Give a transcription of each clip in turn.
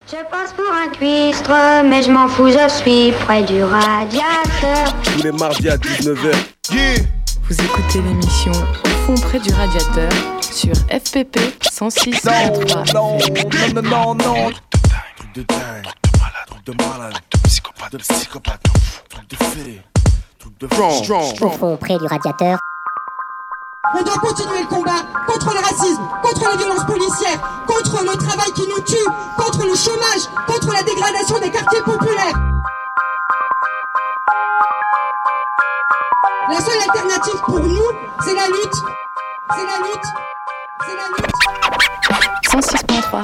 Je passe pour un cuistre, mais je m'en fous, je suis près du radiateur. Tous les mardis à 19h. Yeah. Vous écoutez l'émission Au fond près du radiateur sur FPP 106.3. Non. Truc de dingue, truc de malade, truc de psychopathe, truc de fée, truc de strong. Au fond près du radiateur. On doit continuer le combat contre le racisme, contre les violences policières, contre le travail qui nous tue, contre le chômage, contre la dégradation des quartiers populaires. La seule alternative pour nous, c'est la lutte. C'est la lutte. C'est la lutte. 106.3.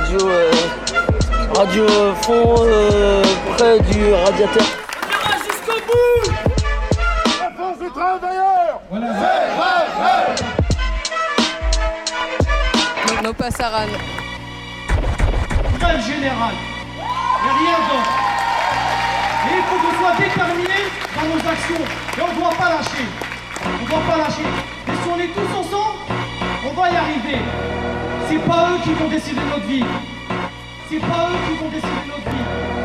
Radio fond près du radiateur. Jusqu'au bout. La force des travailleurs. Voilà. Nos passaran. Grève générale. Il n'y a rien d'autre. Et il faut qu'on soit déterminés dans nos actions. Et on ne doit pas lâcher. On ne doit pas lâcher. Et si on est tous ensemble, on va y arriver. C'est pas eux qui vont décider de notre vie. C'est pas eux qui vont décider de notre vie.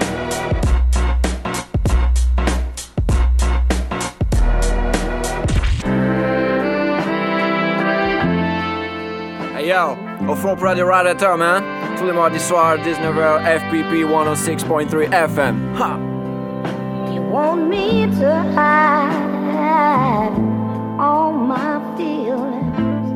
Hey yo, au fond près du radiateur, man. Tous les mardis soirs, 19h, FPP 106.3 FM. Ha! You want me to hide all my feelings.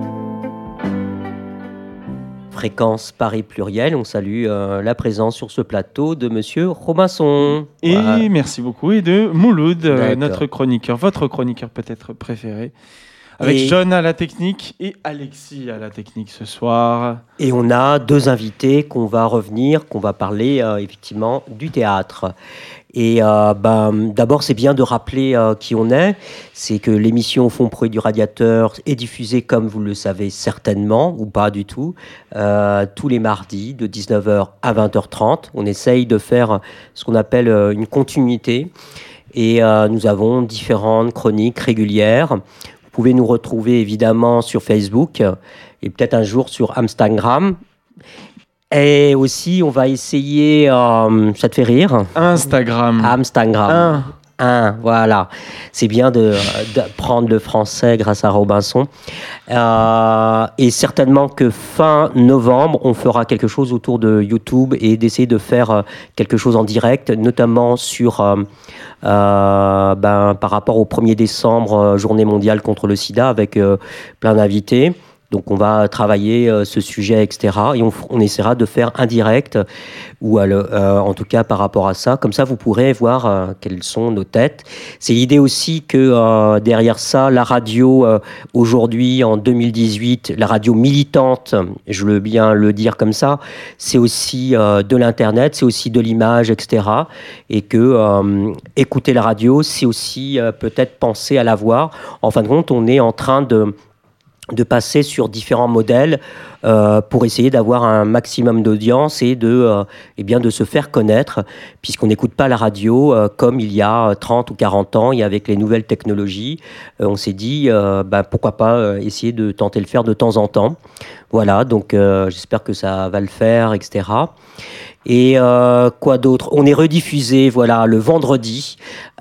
Fréquence Paris Pluriel, on salue la présence sur ce plateau de Monsieur Robinson. Et voilà. Merci beaucoup. Et de Mouloud, notre chroniqueur, votre chroniqueur peut-être préféré. Avec John à la technique et Alexis à la technique ce soir. Et on a deux invités qu'on va parler effectivement du théâtre. Et d'abord, c'est bien de rappeler qui on est. C'est que l'émission Au fond près du radiateur est diffusée, comme vous le savez certainement, ou pas du tout, tous les mardis de 19h à 20h30. On essaye de faire ce qu'on appelle une continuité. Et nous avons différentes chroniques régulières. Vous pouvez nous retrouver évidemment sur Facebook et peut-être un jour sur Instagram. Et aussi, on va essayer... ça te fait rire ? Instagram. Voilà. C'est bien de prendre le français grâce à Robinson. Et certainement que fin novembre, on fera quelque chose autour de YouTube et d'essayer de faire quelque chose en direct, notamment sur... par rapport au 1er décembre, journée mondiale contre le sida, avec plein d'invités. Donc on va travailler ce sujet, etc. Et on essaiera de faire un direct, ou en tout cas par rapport à ça. Comme ça, vous pourrez voir quelles sont nos têtes. C'est l'idée aussi que derrière ça, la radio, aujourd'hui, en 2018, la radio militante, je veux bien le dire comme ça, c'est aussi de l'Internet, c'est aussi de l'image, etc. Et que écouter la radio, c'est aussi peut-être penser à la voir. En fin de compte, on est en train de passer sur différents modèles pour essayer d'avoir un maximum d'audience et de se faire connaître, puisqu'on n'écoute pas la radio comme il y a 30 ou 40 ans, et avec les nouvelles technologies, on s'est dit pourquoi pas essayer de tenter le faire de temps en temps. Voilà, donc j'espère que ça va le faire, etc. Et quoi d'autre ? On est rediffusé, le vendredi,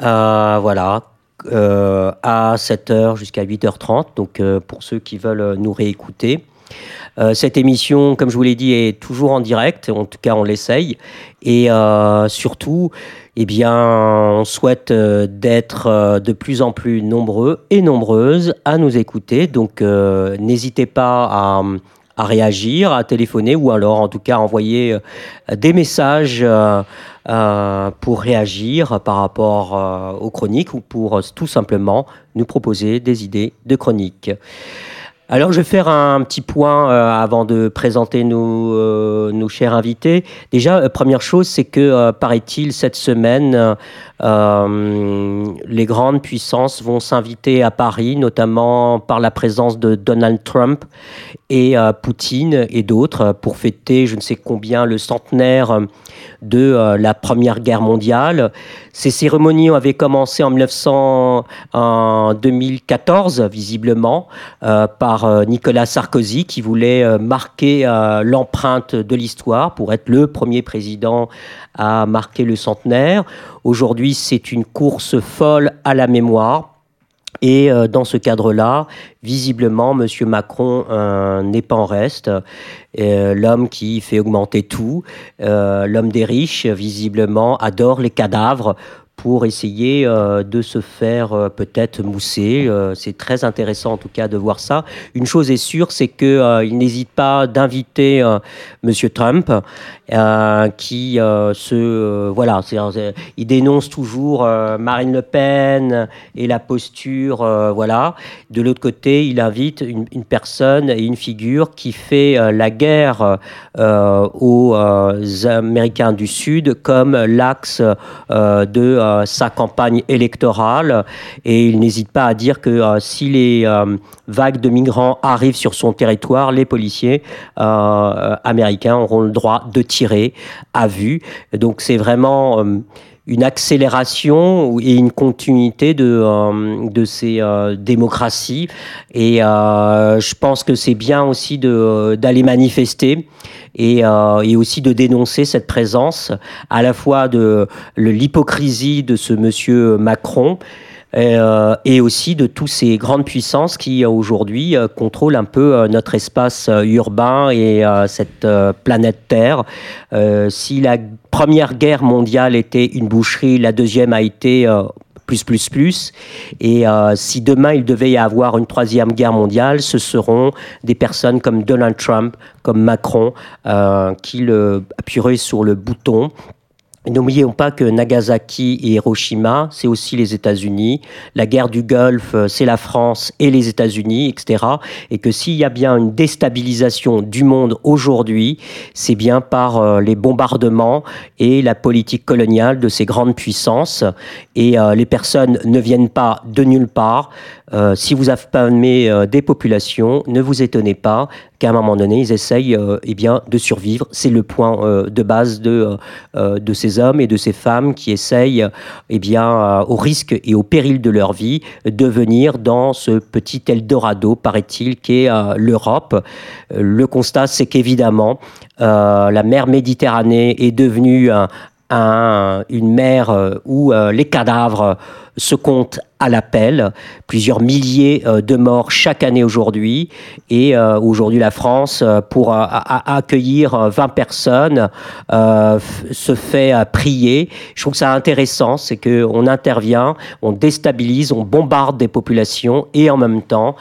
à 7h jusqu'à 8h30, donc pour ceux qui veulent nous réécouter. Cette émission, comme je vous l'ai dit, est toujours en direct, en tout cas on l'essaye, et surtout, on souhaite d'être de plus en plus nombreux et nombreuses à nous écouter, donc n'hésitez pas à réagir, à téléphoner, ou alors en tout cas à envoyer des messages pour réagir par rapport aux chroniques, ou pour tout simplement nous proposer des idées de chroniques. Alors, je vais faire un petit point avant de présenter nos chers invités. Déjà, première chose, c'est que, paraît-il, cette semaine, les grandes puissances vont s'inviter à Paris, notamment par la présence de Donald Trump et Poutine et d'autres, pour fêter je ne sais combien le centenaire de la Première Guerre mondiale. Ces cérémonies avaient commencé en 2014, visiblement, par par Nicolas Sarkozy qui voulait marquer l'empreinte de l'histoire pour être le premier président à marquer le centenaire. Aujourd'hui, c'est une course folle à la mémoire. Et dans ce cadre-là, visiblement, M. Macron n'est pas en reste. L'homme qui fait augmenter tout, l'homme des riches, visiblement, adore les cadavres pour essayer de se faire peut-être mousser. C'est très intéressant en tout cas de voir ça. Une chose est sûre, c'est qu'il n'hésite pas d'inviter M. Trump, qui il dénonce toujours Marine Le Pen et la posture, voilà. De l'autre côté, il invite une personne et une figure qui fait la guerre aux Américains du Sud comme l'axe de sa campagne électorale, et il n'hésite pas à dire que si les vagues de migrants arrivent sur son territoire, les policiers américains auront le droit de tirer à vue. Donc c'est vraiment une accélération et une continuité de ces démocraties. Et je pense que c'est bien aussi d'aller manifester et aussi de dénoncer cette présence à la fois de l'hypocrisie de ce monsieur Macron et aussi de toutes ces grandes puissances qui aujourd'hui contrôlent un peu notre espace urbain et cette planète Terre. Si la Première Guerre mondiale était une boucherie, la deuxième a été plus. Et si demain il devait y avoir une troisième guerre mondiale, ce seront des personnes comme Donald Trump, comme Macron, qui appuieraient sur le bouton. N'oublions pas que Nagasaki et Hiroshima, c'est aussi les États-Unis. La guerre du Golfe, c'est la France et les États-Unis, etc. Et que s'il y a bien une déstabilisation du monde aujourd'hui, c'est bien par les bombardements et la politique coloniale de ces grandes puissances. Et les personnes ne viennent pas de nulle part. Si vous affamez des populations, ne vous étonnez pas qu'à un moment donné, ils essayent de survivre. C'est le point de base de ces hommes et de ces femmes qui essayent, au risque et au péril de leur vie, de venir dans ce petit Eldorado, paraît-il, qu'est l'Europe. Le constat, c'est qu'évidemment, la mer Méditerranée est devenue une mer où les cadavres se comptent à l'appel, plusieurs milliers de morts chaque année aujourd'hui, et aujourd'hui la France, pour accueillir 20 personnes, se fait prier. Je trouve ça intéressant, c'est qu'on intervient, on déstabilise, on bombarde des populations, et en même temps,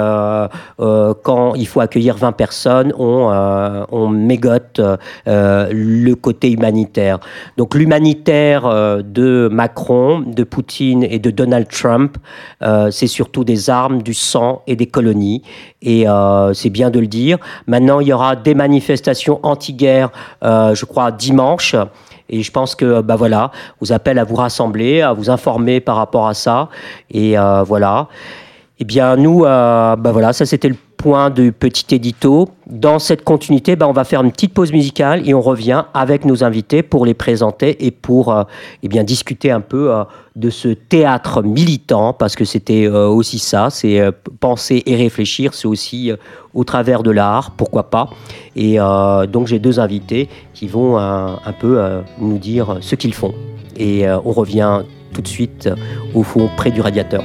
quand il faut accueillir 20 personnes, on mégote le côté humanitaire. Donc l'humanitaire de Macron, de Poutine et de Donald Trump, c'est surtout des armes, du sang et des colonies. Et c'est bien de le dire. Maintenant, il y aura des manifestations anti-guerre, je crois, dimanche. Et je pense que, vous appelle à vous rassembler, à vous informer par rapport à ça. Et voilà. Eh bien, nous, ça c'était le point du petit édito. Dans cette continuité, on va faire une petite pause musicale et on revient avec nos invités pour les présenter et pour discuter un peu de ce théâtre militant, parce que c'était aussi ça, c'est penser et réfléchir, c'est aussi au travers de l'art, pourquoi pas. Et donc j'ai deux invités qui vont un peu nous dire ce qu'ils font. Et on revient tout de suite au fond près du radiateur.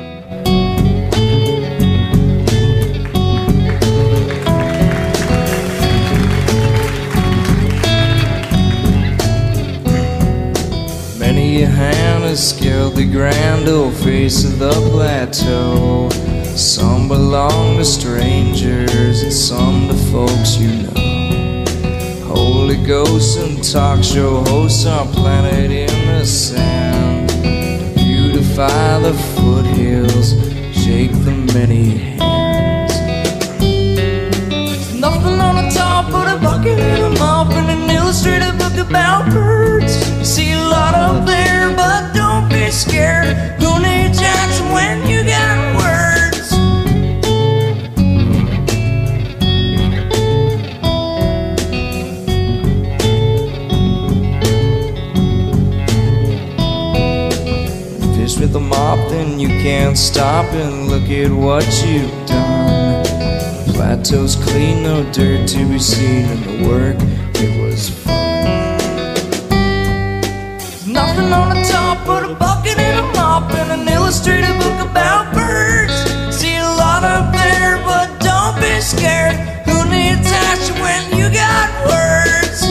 Many a hand has scaled the grand old face of the plateau. Some belong to strangers and some to folks you know. Holy ghosts and talk show hosts are planted in the sand to beautify the foothills, shake the many hands. Nothing on the top of the bucket and a mop and an illustrated book about birds. You see a lot up there, but don't be scared. Who needs Jackson when you got words? Fish with a mop, then you can't stop and look at what you've done. plateau's clean, no dirt to be seen, and the work, it was fun. There's nothing on the top but a bucket and a mop and an illustrated book about birds. See a lot up there, but don't be scared. Who needs action when you got words?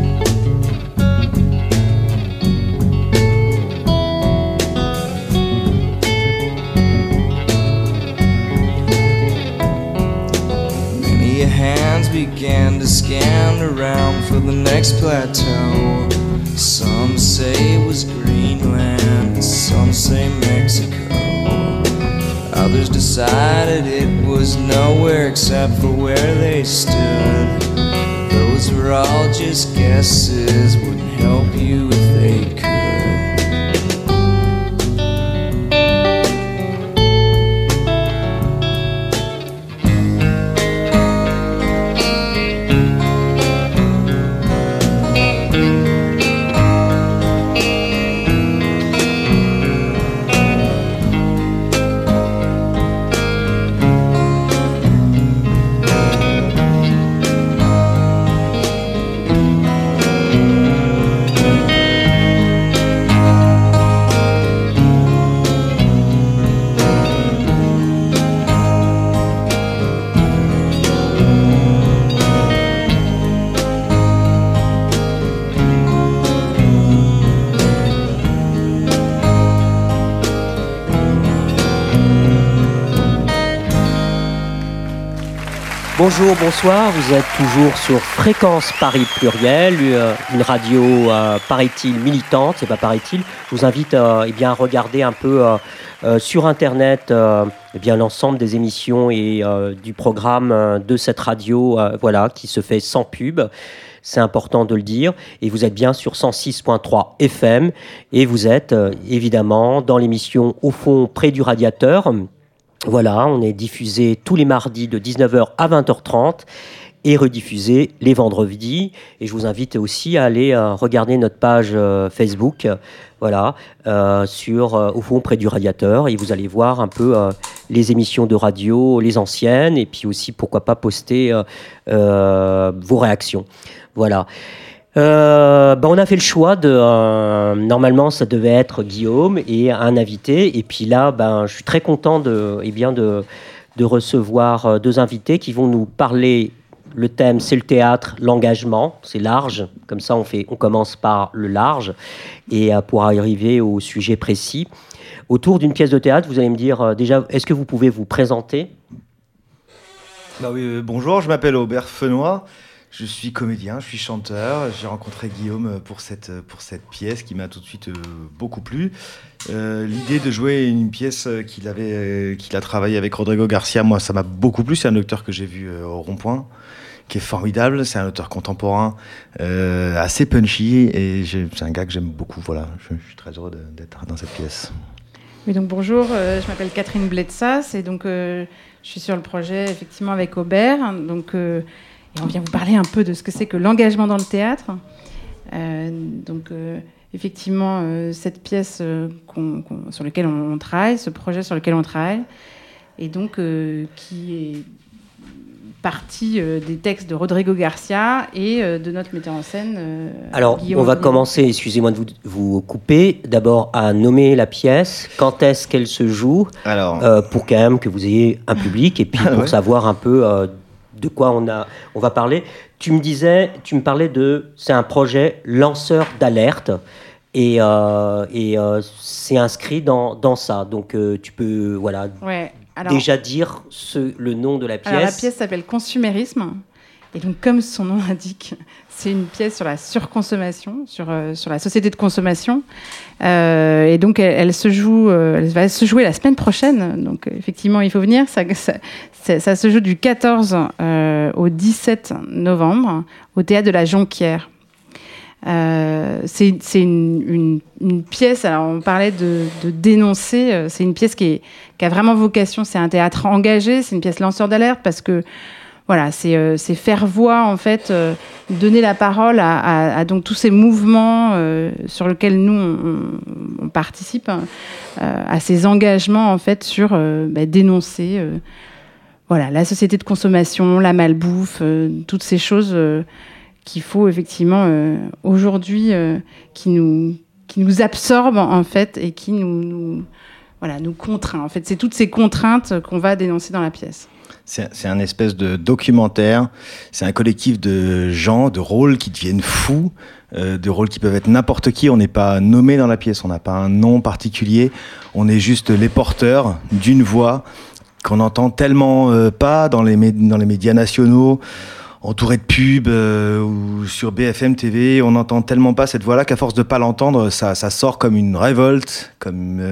Many hands began to scan around for the next plateau. Some say it was Greenland, some say Mexico. Others decided it was nowhere except for where they stood. Those were all just guesses, wouldn't help you if they could. Bonjour, bonsoir, vous êtes toujours sur Fréquence Paris Pluriel, une radio, paraît-il, militante, c'est pas paraît-il. Je vous invite à regarder un peu sur Internet l'ensemble des émissions et du programme de cette radio qui se fait sans pub. C'est important de le dire. Et vous êtes bien sur 106.3 FM et vous êtes évidemment dans l'émission Au fond, près du radiateur. Voilà, on est diffusé tous les mardis de 19h à 20h30 et rediffusé les vendredis. Et je vous invite aussi à aller regarder notre page Facebook, sur Au fond, près du radiateur. Et vous allez voir un peu les émissions de radio, les anciennes, et puis aussi, pourquoi pas, poster vos réactions. Voilà. On a fait le choix de normalement ça devait être Guillaume et un invité, et puis là je suis très content de recevoir deux invités qui vont nous parler. Le thème, c'est le théâtre, l'engagement, c'est large, comme ça on commence par le large et pour arriver au sujet précis. Autour d'une pièce de théâtre, vous allez me dire déjà, est-ce que vous pouvez vous présenter? Oui, bonjour, je m'appelle Aubert Fenoy. Je suis comédien, je suis chanteur. J'ai rencontré Guillaume pour cette pièce qui m'a tout de suite beaucoup plu. L'idée de jouer une pièce qu'il a travaillé avec Rodrigo Garcia, moi, ça m'a beaucoup plu. C'est un auteur que j'ai vu au Rond-Point, qui est formidable. C'est un auteur contemporain, assez punchy, et c'est un gars que j'aime beaucoup. Voilà, je suis très heureux d'être dans cette pièce. Oui, donc bonjour, je m'appelle Catherine Bletsas, et donc je suis sur le projet effectivement avec Aubert. Donc et on vient vous parler un peu de ce que c'est que l'engagement dans le théâtre. Effectivement, cette pièce sur laquelle on travaille, ce projet sur lequel on travaille, et donc qui est partie des textes de Rodrigo Garcia et de notre metteur en scène. Alors, Guillaume. On va commencer, excusez-moi de vous couper, d'abord à nommer la pièce, quand est-ce qu'elle se joue, pour quand même que vous ayez un public, et puis pour savoir un peu de quoi on va parler. Tu me parlais c'est un projet lanceur d'alerte, et c'est inscrit dans ça. Donc tu peux déjà dire le nom de la pièce. Alors la pièce s'appelle Consumérisme, et donc comme son nom l'indique, c'est une pièce sur la surconsommation, sur la société de consommation, et donc elle va se jouer la semaine prochaine. Donc effectivement, il faut venir. Ça se joue du 14 au 17 novembre au théâtre de la Jonquière. C'est une pièce, alors on parlait de dénoncer, c'est une pièce qui a vraiment vocation, c'est un théâtre engagé, c'est une pièce lanceur d'alerte, parce que voilà, c'est faire voix, en fait, donner la parole à donc tous ces mouvements sur lesquels nous on participe, à ces engagements, en fait, sur dénoncer voilà, la société de consommation, la malbouffe, toutes ces choses qu'il faut effectivement aujourd'hui, qui nous absorbent en fait et qui nous contraint. En fait, c'est toutes ces contraintes qu'on va dénoncer dans la pièce. C'est un espèce de documentaire, c'est un collectif de gens, de rôles qui deviennent fous, de rôles qui peuvent être n'importe qui, on n'est pas nommé dans la pièce, on n'a pas un nom particulier, on est juste les porteurs d'une voix qu'on n'entend tellement pas dans les médias nationaux, entouré de pubs ou sur BFM TV, on n'entend tellement pas cette voix-là qu'à force de pas l'entendre, ça sort comme une révolte, comme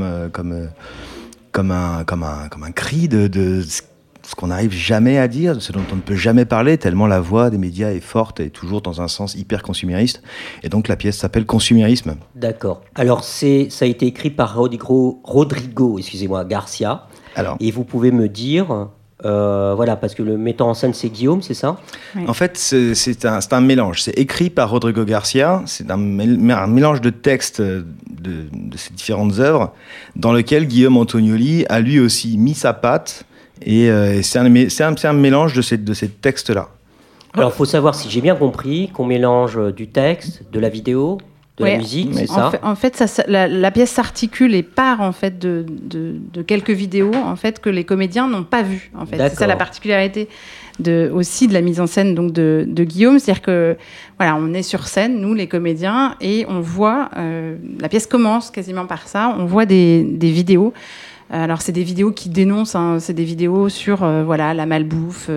un cri de ce qu'on n'arrive jamais à dire, de ce dont on ne peut jamais parler, tellement la voix des médias est forte et toujours dans un sens hyper consumériste. Et donc la pièce s'appelle Consumérisme. D'accord. Alors ça a été écrit par Rodrigo Garcia. Alors, et vous pouvez me dire, voilà, parce que le metteur en scène c'est Guillaume, c'est ça ? Oui. En fait, c'est un mélange. C'est écrit par Rodrigo Garcia, c'est un mélange de textes de ces différentes œuvres, dans lequel Guillaume Antonioli a lui aussi mis sa patte. Et c'est un mélange de ces textes-là. Alors, il faut savoir, si j'ai bien compris, qu'on mélange du texte, de la vidéo, de la musique, c'est ça ? En fait, la pièce s'articule et part en fait de quelques vidéos en fait que les comédiens n'ont pas vues. En fait, c'est ça la particularité aussi de la mise en scène donc de Guillaume, c'est-à-dire que voilà, on est sur scène, nous les comédiens, et on voit la pièce commence quasiment par ça. On voit des vidéos. Alors c'est des vidéos qui dénoncent, c'est des vidéos sur la malbouffe,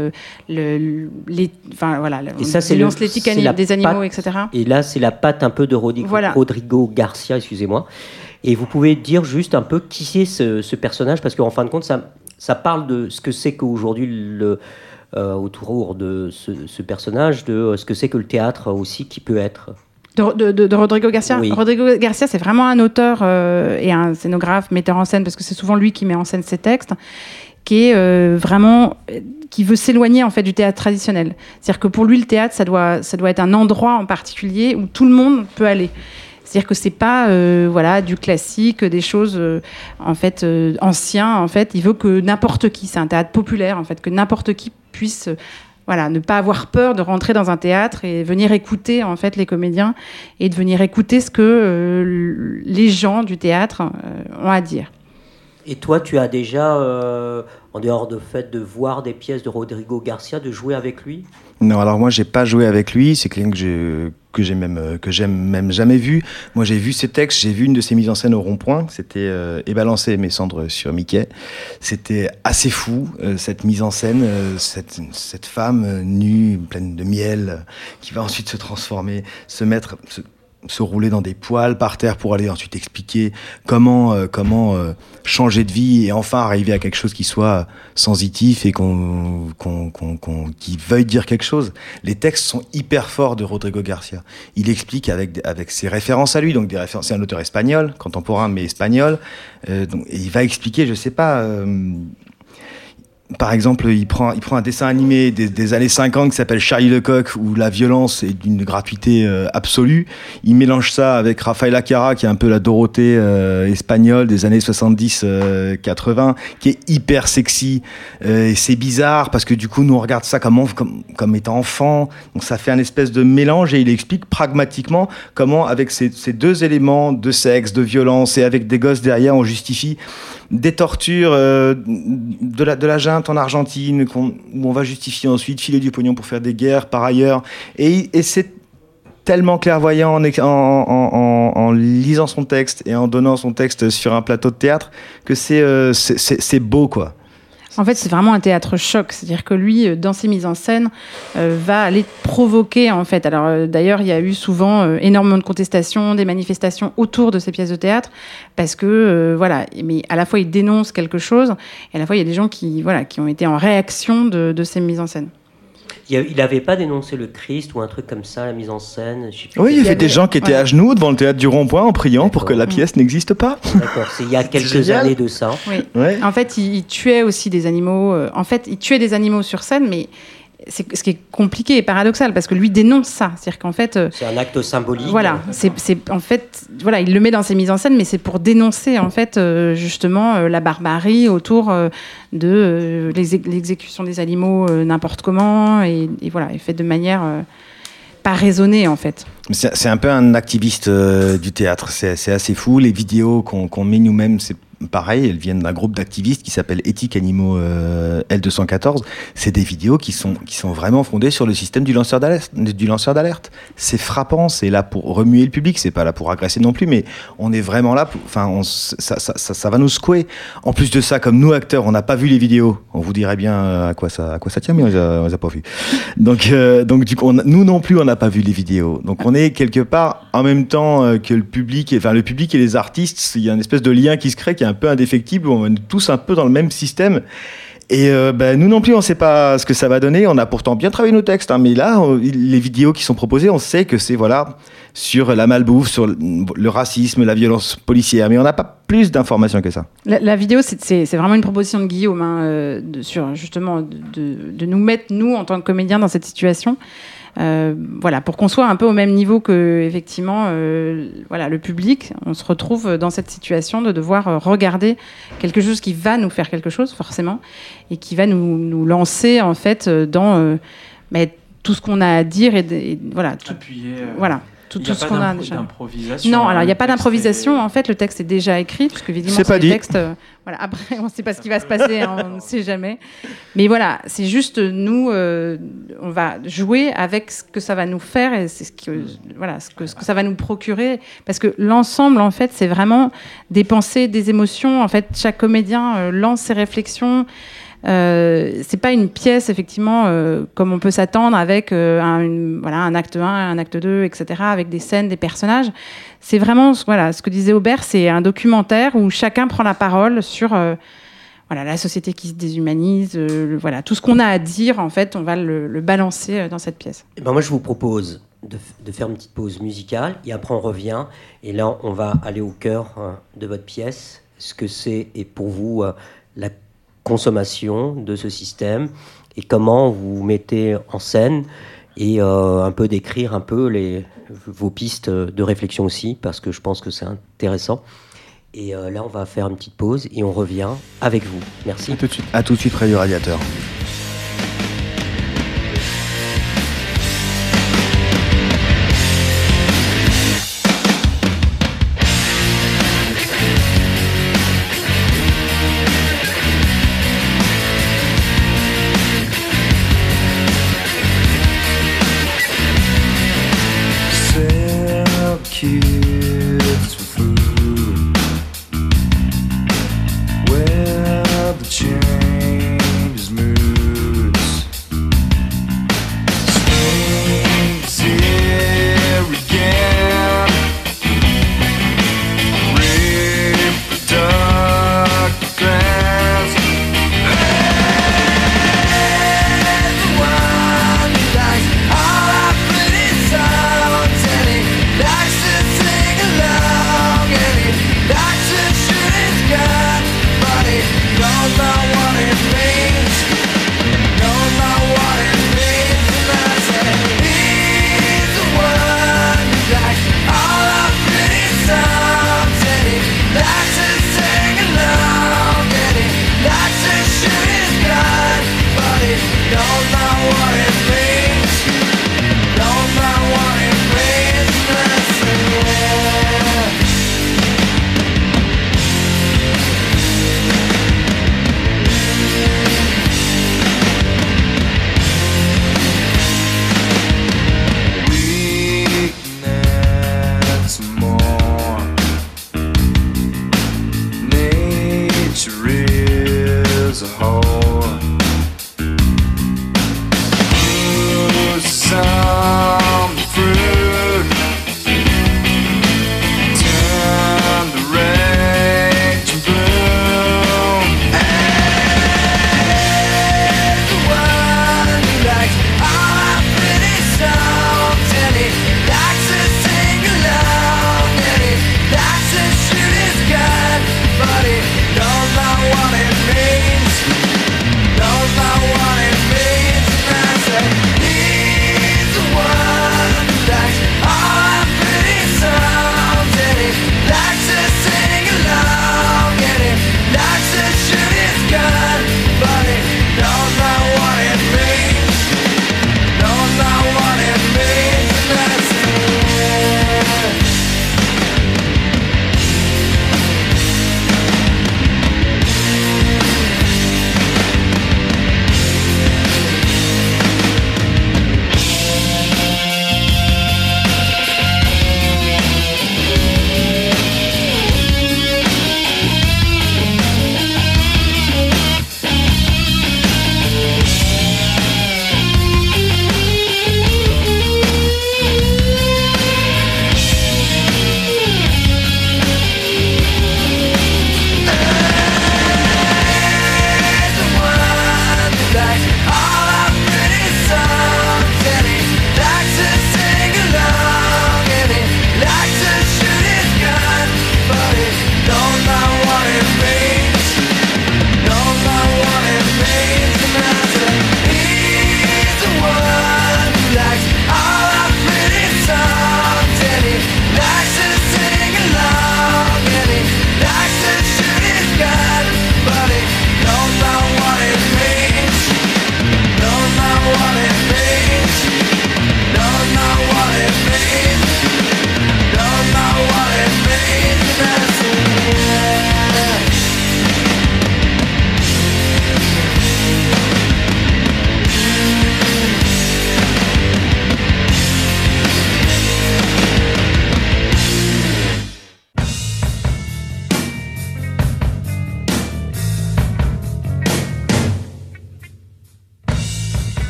dénonce l'éthique des animaux, etc. Et là c'est la patte un peu de Rodrigo Garcia, excusez-moi. Et vous pouvez dire juste un peu qui c'est ce personnage, parce qu'en fin de compte ça parle de ce que c'est qu'aujourd'hui autour de ce personnage, de ce que c'est que le théâtre aussi qui peut être. De Rodrigo Garcia. Oui. Rodrigo Garcia, c'est vraiment un auteur et un scénographe, metteur en scène, parce que c'est souvent lui qui met en scène ses textes, qui veut s'éloigner en fait du théâtre traditionnel. C'est-à-dire que pour lui, le théâtre, ça doit être un endroit en particulier où tout le monde peut aller. C'est-à-dire que c'est pas du classique, des choses anciens. En fait, il veut que n'importe qui, c'est un théâtre populaire en fait, que n'importe qui puisse ne pas avoir peur de rentrer dans un théâtre et venir écouter en fait les comédiens et de venir écouter ce que les gens du théâtre ont à dire. Et toi, tu as déjà, en dehors du fait de voir des pièces de Rodrigo Garcia, de jouer avec lui ? Non, alors moi j'ai pas joué avec lui, c'est quelqu'un que j'ai même jamais vu. Moi j'ai vu ses textes, j'ai vu une de ses mises en scène au Rond-Point, c'était Et balancer mes cendres sur Mickey. C'était assez fou cette mise en scène, cette femme nue, pleine de miel, qui va ensuite se transformer, se rouler dans des poils par terre pour aller ensuite expliquer comment changer de vie et enfin arriver à quelque chose qui soit sensitif et qui veuille dire quelque chose. Les textes sont hyper forts de Rodrigo Garcia. Il explique avec ses références à lui, donc des références. C'est un auteur espagnol, contemporain mais espagnol. Donc, et il va expliquer, je sais pas. Par exemple, il prend un dessin animé des années 50 qui s'appelle Charlie Lecoq, où la violence est d'une gratuité absolue. Il mélange ça avec Rafael Acara, qui est un peu la Dorothée espagnole des années 70-80, qui est hyper sexy. Et c'est bizarre, parce que du coup, nous, on regarde ça comme étant enfant. Donc ça fait un espèce de mélange, et il explique pragmatiquement comment, avec ces deux éléments de sexe, de violence, et avec des gosses derrière, on justifie des tortures de la junte en Argentine, où on va justifier ensuite filer du pognon pour faire des guerres par ailleurs. Et c'est tellement clairvoyant en lisant son texte et en donnant son texte sur un plateau de théâtre que c'est beau, quoi. En fait, c'est vraiment un théâtre choc. C'est-à-dire que lui, dans ses mises en scène, va aller provoquer, en fait. Alors, d'ailleurs, il y a eu souvent énormément de contestations, des manifestations autour de ces pièces de théâtre, parce que, mais à la fois, il dénonce quelque chose, et à la fois, il y a des gens qui ont été en réaction de ces mises en scène. Il n'avait pas dénoncé le Christ ou un truc comme ça, la mise en scène, je sais plus. Oui, il y avait des gens qui étaient à genoux devant le théâtre du Rond-Point en priant pour que la pièce n'existe pas. D'accord, c'est il y a quelques années de ça. Oui. Ouais. En fait, il tuait aussi des animaux. Il tuait des animaux sur scène, mais ce qui est compliqué et paradoxal, parce que lui dénonce ça. C'est-à-dire qu'en fait... c'est un acte symbolique. Voilà, en fait, voilà, il le met dans ses mises en scène, mais c'est pour dénoncer, en fait, justement, la barbarie autour de l'exécution des animaux n'importe comment, et voilà, et fait de manière pas raisonnée, en fait. C'est un peu un activiste du théâtre, c'est assez fou. Les vidéos qu'on met nous-mêmes, c'est pareil, elles viennent d'un groupe d'activistes qui s'appelle Éthique Animaux L214. C'est des vidéos qui sont vraiment fondées sur le système du lanceur d'alerte. C'est frappant, c'est là pour remuer le public, c'est pas là pour agresser non plus, mais on est vraiment là, ça va nous secouer. En plus de ça, comme nous acteurs, on n'a pas vu les vidéos, on vous dirait bien à quoi ça tient, mais on les a pas vu. Donc du coup, nous non plus, on n'a pas vu les vidéos. Donc on est quelque part en même temps que le public et les artistes, il y a une espèce de lien qui se crée, qui est un peu indéfectible, on est tous un peu dans le même système. Et nous non plus, on ne sait pas ce que ça va donner. On a pourtant bien travaillé nos textes, mais là, les vidéos qui sont proposées, on sait que c'est sur la malbouffe, sur le racisme, la violence policière, mais on n'a pas plus d'informations que ça. La vidéo, c'est vraiment une proposition de Guillaume, sur justement de nous mettre, nous, en tant que comédiens, dans cette situation. Voilà, pour qu'on soit un peu au même niveau que effectivement, le public, on se retrouve dans cette situation de devoir regarder quelque chose qui va nous faire quelque chose forcément et qui va nous lancer en fait dans tout ce qu'on a à dire et voilà, voilà. Tout ce qu'on a déjà. D'improvisation. Non, alors il n'y a pas d'improvisation. En fait, le texte est déjà écrit, parce qu'évidemment, c'est le texte. Voilà, après, on ne sait pas ce qui va se passer, on ne sait jamais. Mais voilà, c'est juste nous, on va jouer avec ce que ça va nous faire et c'est ce que ça va nous procurer. Parce que l'ensemble, en fait, c'est vraiment des pensées, des émotions. En fait, chaque comédien lance ses réflexions. C'est pas une pièce effectivement comme on peut s'attendre avec un acte 1, un acte 2, etc., avec des scènes, des personnages. C'est vraiment ce que disait Aubert, c'est un documentaire où chacun prend la parole sur la société qui se déshumanise, tout ce qu'on a à dire, en fait, on va le balancer dans cette pièce. Et moi je vous propose de faire une petite pause musicale et après on revient et là on va aller au cœur de votre pièce, ce que c'est et pour vous la consommation de ce système et comment vous mettez en scène et un peu décrire un peu vos pistes de réflexion aussi parce que je pense que c'est intéressant. Et là on va faire une petite pause et on revient avec vous. Merci. À tout de suite Radio Radiateur. Kids for food, where the change moods. Spring's here again. Reproductive grass. Hey, the one who dies. All I put is silence and he likes to think.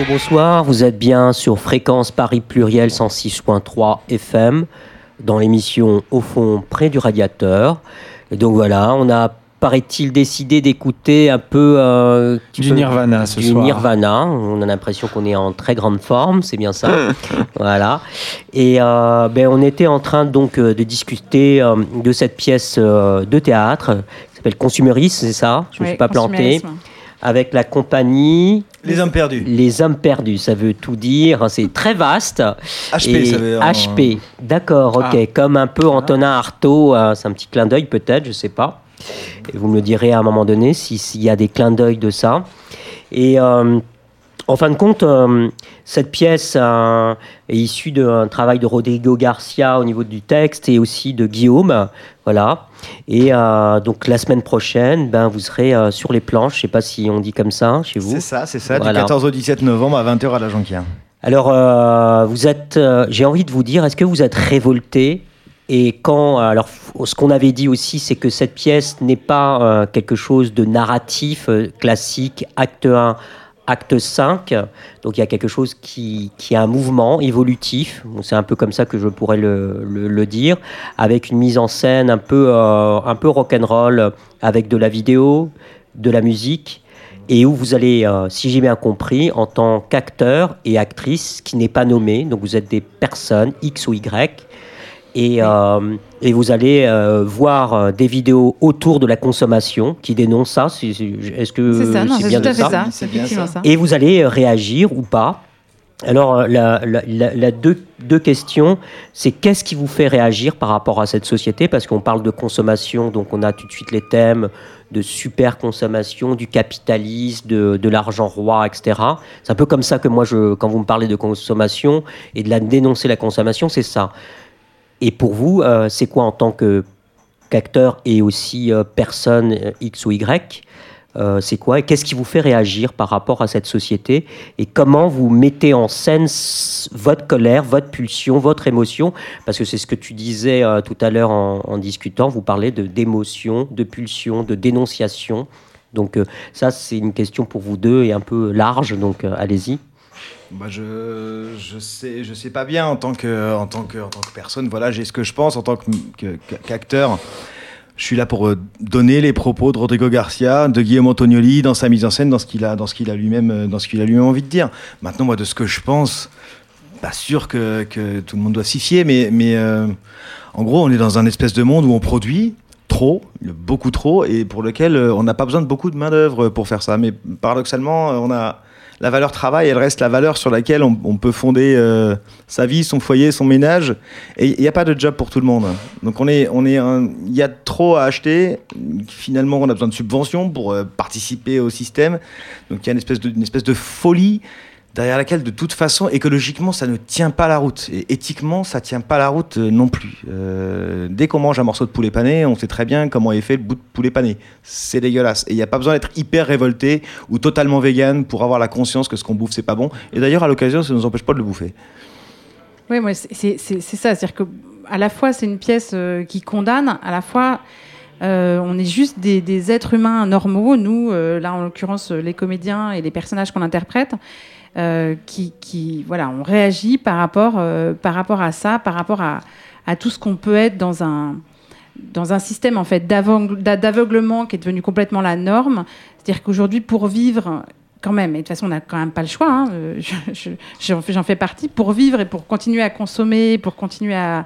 Bonsoir, vous êtes bien sur Fréquence Paris Pluriel 106.3 FM dans l'émission Au fond près du radiateur. Et donc voilà, on a, paraît-il, décidé d'écouter un peu du Nirvana ce soir. Du Nirvana, on a l'impression qu'on est en très grande forme, c'est bien ça. Voilà. Et on était en train donc de discuter de cette pièce de théâtre qui s'appelle Consumérisme, c'est ça? Je ne me suis pas planté. Avec la compagnie... Les Hommes Perdus. Les Hommes Perdus, ça veut tout dire. C'est très vaste. HP, ça veut dire... HP, d'accord, ok. Comme un peu Antonin Artaud, c'est un petit clin d'œil peut-être, je ne sais pas. Et vous me le direz à un moment donné s'il y a des clins d'œil de ça. Et en fin de compte, cette pièce est issue d'un travail de Rodrigo Garcia au niveau du texte et aussi de Guillaume. Voilà. Et donc la semaine prochaine, vous serez sur les planches. Je ne sais pas si on dit comme ça chez vous. C'est ça, voilà. Du 14 au 17 novembre à 20h à la Jonquière. Alors, vous êtes, j'ai envie de vous dire, est-ce que vous êtes révolté? Et alors, ce qu'on avait dit aussi, c'est que cette pièce n'est pas quelque chose de narratif classique, acte 1, acte 5. Donc, il y a quelque chose qui a un mouvement évolutif. C'est un peu comme ça que je pourrais le dire, avec une mise en scène un peu rock'n'roll, avec de la vidéo, de la musique, et où vous allez, si j'ai bien compris, en tant qu'acteur et actrice, qui n'est pas nommé, donc vous êtes des personnes, X ou Y, et vous allez voir des vidéos autour de la consommation qui dénoncent ça. Est-ce que c'est ça, non, c'est bien de ça? C'est bien ça. Et vous allez réagir ou pas. Alors, la deux questions, c'est qu'est-ce qui vous fait réagir par rapport à cette société? Parce qu'on parle de consommation, donc on a tout de suite les thèmes de super consommation, du capitalisme, de l'argent roi, etc. C'est un peu comme ça que moi, quand vous me parlez de consommation et de dénoncer la consommation, c'est ça. Et pour vous, c'est quoi en tant qu'acteur et aussi personne X ou Y? C'est quoi? Et qu'est-ce qui vous fait réagir par rapport à cette société? Et comment vous mettez en scène votre colère, votre pulsion, votre émotion? Parce que c'est ce que tu disais tout à l'heure en discutant. Vous parlez d'émotion, de pulsion, de dénonciation. Donc ça, c'est une question pour vous deux et un peu large. Donc allez-y. Je sais pas bien en tant que personne. Voilà, j'ai ce que je pense en tant qu'acteur. Je suis là pour donner les propos de Rodrigo Garcia, de Guillaume Antonioli dans sa mise en scène, dans ce qu'il a lui-même envie de dire. Maintenant, moi, de ce que je pense, pas sûr que tout le monde doit s'y fier, mais en gros, on est dans un espèce de monde où on produit trop, beaucoup trop, et pour lequel on n'a pas besoin de beaucoup de main d'œuvre pour faire ça. Mais paradoxalement, on a la valeur travail, elle reste la valeur sur laquelle on peut fonder sa vie, son foyer, son ménage. Et il n'y a pas de job pour tout le monde. Donc il y a trop à acheter. Finalement, on a besoin de subventions pour participer au système. Donc il y a une espèce de folie derrière laquelle, de toute façon, écologiquement, ça ne tient pas la route. Et éthiquement, ça ne tient pas la route non plus. Dès qu'on mange un morceau de poulet pané, on sait très bien comment est fait le bout de poulet pané. C'est dégueulasse. Et il n'y a pas besoin d'être hyper révolté ou totalement vegan pour avoir la conscience que ce qu'on bouffe, c'est pas bon. Et d'ailleurs, à l'occasion, ça ne nous empêche pas de le bouffer. Oui, moi, c'est ça. C'est-à-dire qu'à la fois, c'est une pièce qui condamne, à la fois... on est juste des êtres humains normaux, nous, là en l'occurrence les comédiens et les personnages qu'on interprète, qui voilà, on réagit par rapport à ça, par rapport à tout ce qu'on peut être dans un système en fait d'aveuglement qui est devenu complètement la norme. C'est-à-dire qu'aujourd'hui, pour vivre quand même, et de toute façon on n'a quand même pas le choix, hein, j'en fais partie, pour vivre et pour continuer à consommer, pour continuer à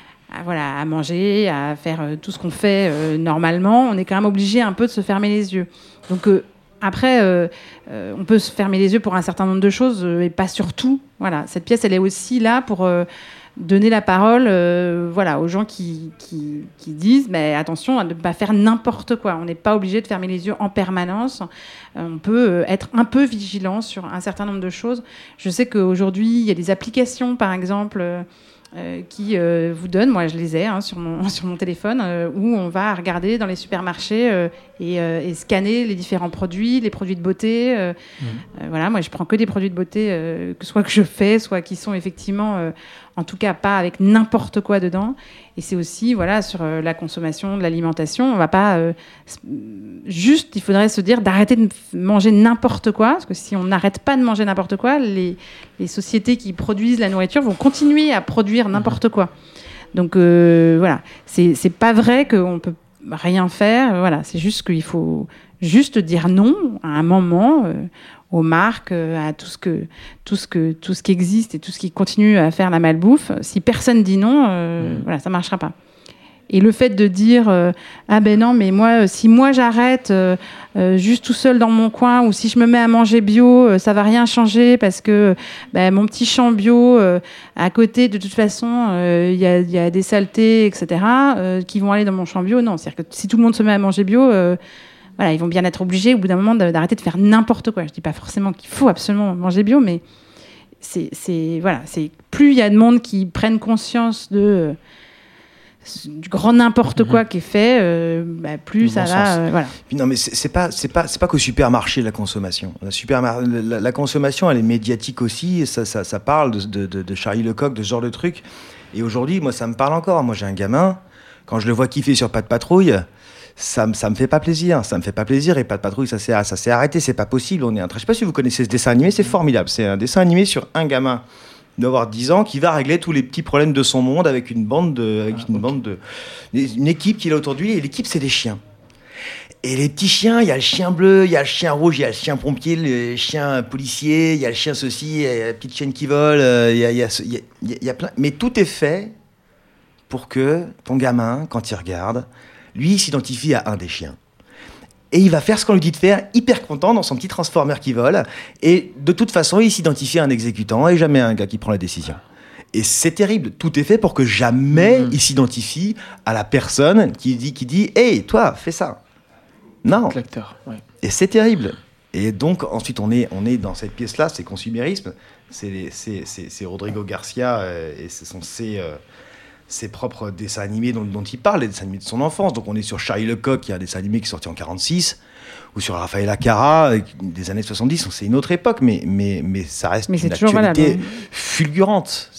manger, à faire tout ce qu'on fait normalement, on est quand même obligé un peu de se fermer les yeux. Donc après, on peut se fermer les yeux pour un certain nombre de choses, et pas sur tout. Voilà, cette pièce, elle est aussi là pour donner la parole aux gens qui disent mais attention à ne pas faire n'importe quoi. On n'est pas obligé de fermer les yeux en permanence. On peut être un peu vigilant sur un certain nombre de choses. Je sais qu'aujourd'hui, il y a des applications, par exemple... qui vous donne, moi je les ai sur mon téléphone, où on va regarder dans les supermarchés et scanner les différents produits, les produits de beauté. Voilà, moi je prends que des produits de beauté, soit que je fais, soit qui sont effectivement en tout cas pas avec n'importe quoi dedans. Et c'est aussi, voilà, sur la consommation de l'alimentation, on va pas juste, il faudrait se dire d'arrêter de manger n'importe quoi, parce que si on n'arrête pas de manger n'importe quoi, les sociétés qui produisent la nourriture vont continuer à produire n'importe quoi. Donc voilà, c'est pas vrai qu'on peut rien faire, voilà, c'est juste qu'il faut juste dire non à un moment aux marques, à tout ce qui existe et tout ce qui continue à faire la malbouffe. Si personne dit non, voilà, ça marchera pas. Et le fait de dire ah ben non, mais moi, si moi j'arrête juste tout seul dans mon coin, ou si je me mets à manger bio, ça va rien changer parce que mon petit champ bio à côté, de toute façon, il y a des saletés, etc., qui vont aller dans mon champ bio. Non, c'est-à-dire que si tout le monde se met à manger bio, voilà, ils vont bien être obligés au bout d'un moment d'arrêter de faire n'importe quoi. Je dis pas forcément qu'il faut absolument manger bio, mais c'est plus il y a de monde qui prennent conscience du grand n'importe quoi qui est fait, plus ça va. Voilà. Non, mais c'est pas qu'au supermarché la consommation. La consommation, elle est médiatique aussi. Et ça parle de Charlie Lecoq, de ce genre de truc. Et aujourd'hui, moi, ça me parle encore. Moi, j'ai un gamin. Quand je le vois kiffer sur Pas de Patrouille, ça me fait pas plaisir. Ça me fait pas plaisir. Et Pas de Patrouille, ça s'est arrêté. C'est pas possible. Je sais pas si vous connaissez ce dessin animé. C'est formidable. C'est un dessin animé sur un gamin d'avoir 10 ans, qui va régler tous les petits problèmes de son monde avec une équipe qu'il a autour de lui. Et l'équipe, c'est des chiens. Et les petits chiens, il y a le chien bleu, il y a le chien rouge, il y a le chien pompier, le chien policier, il y a le chien ceci, il y a la petite chienne qui vole, il y a plein. Mais tout est fait pour que ton gamin, quand il regarde, lui, il s'identifie à un des chiens. Et il va faire ce qu'on lui dit de faire, hyper content dans son petit transformer qui vole. Et de toute façon, il s'identifie à un exécutant et jamais à un gars qui prend la décision. Et c'est terrible. Tout est fait pour que jamais il s'identifie à la personne qui dit « Hey, toi, fais ça !» Non. L'acteur, ouais. Et c'est terrible. Et donc, ensuite, on est dans cette pièce-là, c'est consumérisme. C'est Rodrigo Garcia et ce sont ses propres dessins animés dont il parle, les dessins animés de son enfance. Donc on est sur Charlie Lecoq, qui est un dessin animé qui est sorti en 1946, ou sur Raphaël Acara, des années 70. C'est une autre époque, mais ça reste une actualité fulgurante.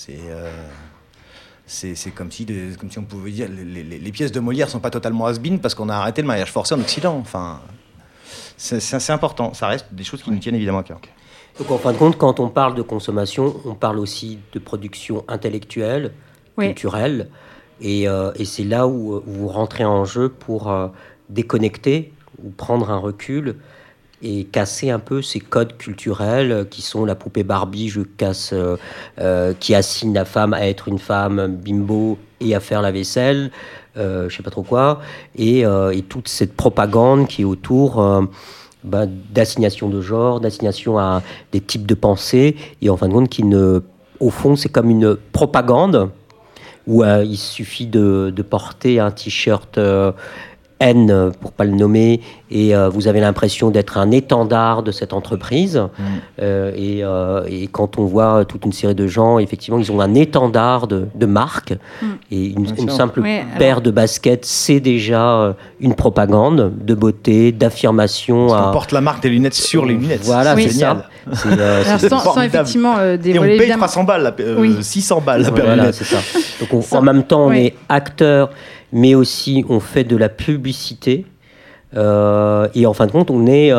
C'est comme si on pouvait dire les pièces de Molière sont pas totalement has-been parce qu'on a arrêté le mariage forcé en Occident. Enfin, c'est assez important. Ça reste des choses qui nous tiennent évidemment à cœur. Donc en fin de compte, quand on parle de consommation, on parle aussi de production intellectuelle, culturelle, et c'est là où vous rentrez en jeu pour déconnecter ou prendre un recul et casser un peu ces codes culturels qui sont la poupée Barbie, qui assigne la femme à être une femme bimbo et à faire la vaisselle, je sais pas trop quoi, et toute cette propagande qui est autour d'assignation de genre, d'assignation à des types de pensée, et en fin de compte au fond c'est comme une propagande où il suffit de porter un t-shirt N, pour pas le nommer, et vous avez l'impression d'être un étendard de cette entreprise. Et quand on voit toute une série de gens, effectivement, ils ont un étendard de marque, et une simple paire de baskets, c'est déjà une propagande de beauté, d'affirmation. On porte la marque des lunettes sur les lunettes. Voilà, c'est génial. Sans effectivement dévoiler. Et on paye 300 balles, 600 balles la paire de lunettes. C'est ça. Donc en même temps, on est acteur, mais aussi on fait de la publicité. Et en fin de compte, on est...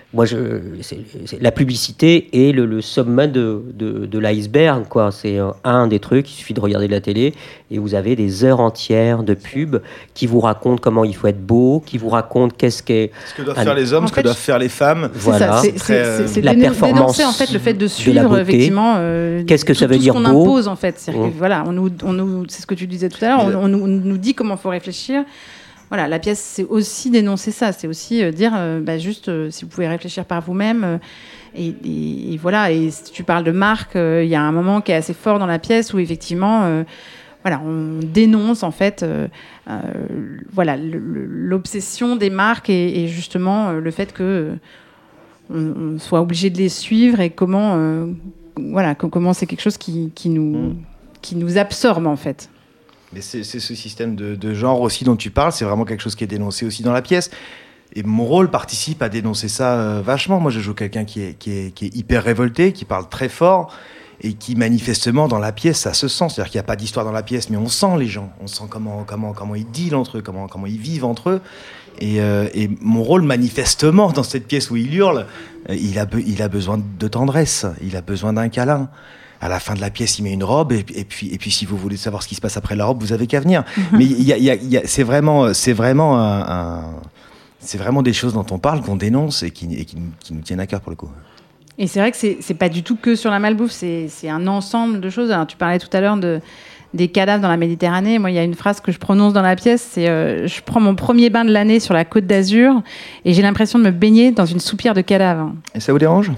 la publicité est le sommet de l'iceberg, quoi. C'est un des trucs, il suffit de regarder la télé, et vous avez des heures entières de pubs qui vous racontent comment il faut être beau, qui vous racontent qu'est-ce qu'est... Ce que doivent faire les hommes, ce que doivent faire les femmes. Voilà. C'est la performance dénoncer, en fait, le fait de suivre, effectivement... qu'est-ce que ça veut dire beau ? Tout ce qu'on impose, en fait. C'est-à-dire que, voilà, c'est ce que tu disais tout à l'heure, on nous dit comment il faut réfléchir. Voilà, la pièce, c'est aussi dénoncer ça. C'est aussi dire, si vous pouvez réfléchir par vous-même. Et voilà, et si tu parles de marque, il y a un moment qui est assez fort dans la pièce où, effectivement, on dénonce, en fait, l'obsession des marques et justement le fait qu'on soit obligé de les suivre et comment c'est quelque chose qui nous absorbe, en fait. Mais c'est ce système de genre aussi dont tu parles, c'est vraiment quelque chose qui est dénoncé aussi dans la pièce. Et mon rôle participe à dénoncer ça vachement. Moi, je joue quelqu'un qui est hyper révolté, qui parle très fort. et qui manifestement dans la pièce ça se sent, c'est-à-dire qu'il n'y a pas d'histoire dans la pièce, mais on sent les gens, on sent comment ils dealent entre eux, comment ils vivent entre eux. Et mon rôle manifestement dans cette pièce où il hurle, il a besoin de tendresse, il a besoin d'un câlin. À la fin de la pièce, il met une robe, et puis si vous voulez savoir ce qui se passe après la robe, vous avez qu'à venir. Mais c'est vraiment des choses dont on parle, qu'on dénonce et qui nous tiennent à cœur pour le coup. Et c'est vrai que c'est pas du tout que sur la malbouffe, c'est un ensemble de choses. Alors, tu parlais tout à l'heure des cadavres dans la Méditerranée. Moi, il y a une phrase que je prononce dans la pièce, c'est je prends mon premier bain de l'année sur la Côte d'Azur et j'ai l'impression de me baigner dans une soupière de cadavres. Et ça vous dérange?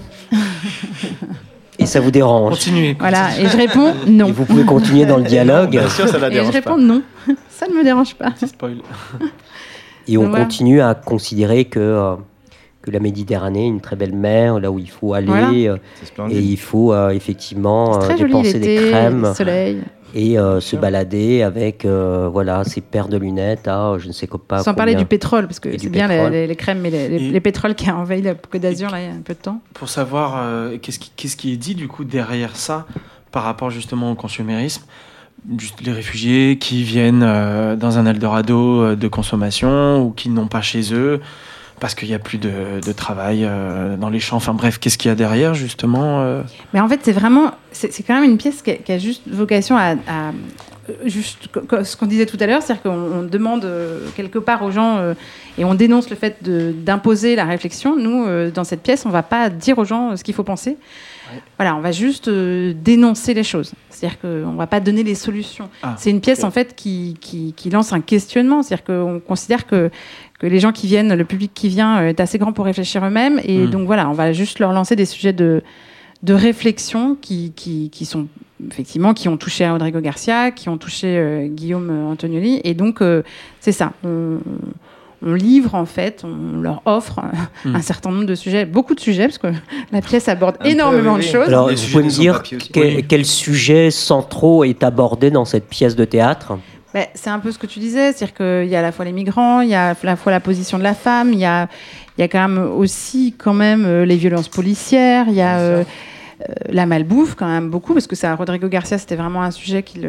Et ça vous dérange? Continuez. Voilà, et je réponds non. Et vous pouvez continuer dans le dialogue. Bien sûr, ça la dérange. Et je réponds non, ça ne me dérange pas. Petit spoil. Et on continue à considérer que la Méditerranée est une très belle mer, là où il faut aller, et il faut effectivement dépenser des crèmes. Le soleil. Et se balader avec ces paires de lunettes à je ne sais pas. Sans parler du pétrole, parce que c'est bien les crèmes, mais les pétroles qui a envahi la Côte d'Azur là, il y a un peu de temps. Pour savoir qu'est-ce qui est dit du coup derrière ça par rapport justement au consumérisme, juste les réfugiés qui viennent dans un Eldorado de consommation ou qui n'ont pas chez eux parce qu'il n'y a plus de travail dans les champs. Enfin bref, qu'est-ce qu'il y a derrière, justement Mais en fait, c'est quand même une pièce qui a juste vocation à juste ce qu'on disait tout à l'heure, c'est-à-dire qu'on demande quelque part aux gens et on dénonce le fait d'imposer la réflexion. Nous, dans cette pièce, on ne va pas dire aux gens ce qu'il faut penser. Ouais. Voilà, on va juste dénoncer les choses. C'est-à-dire qu'on ne va pas donner les solutions. C'est une pièce, en fait, qui lance un questionnement. C'est-à-dire qu'on considère que les gens qui viennent, le public qui vient est assez grand pour réfléchir eux-mêmes. Et donc, voilà, on va juste leur lancer des sujets de réflexion qui sont effectivement, qui ont touché à Rodrigo Garcia, qui ont touché Guillaume Antonioli. Et donc, c'est ça. On livre, en fait, on leur offre un certain nombre de sujets, beaucoup de sujets, parce que la pièce aborde énormément de choses. Alors, vous pouvez me dire quel sujet centraux est abordé dans cette pièce de théâtre ? C'est un peu ce que tu disais, c'est-à-dire qu'il y a à la fois les migrants, il y a à la fois la position de la femme, il y a quand même aussi les violences policières, il y a la malbouffe quand même beaucoup, parce que ça, Rodrigo Garcia, c'était vraiment un sujet qui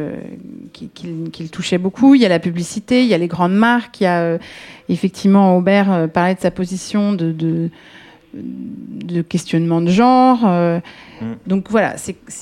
le touchait beaucoup. Il y a la publicité, il y a les grandes marques, il y a effectivement Aubert parlait de sa position de questionnement de genre. Donc voilà,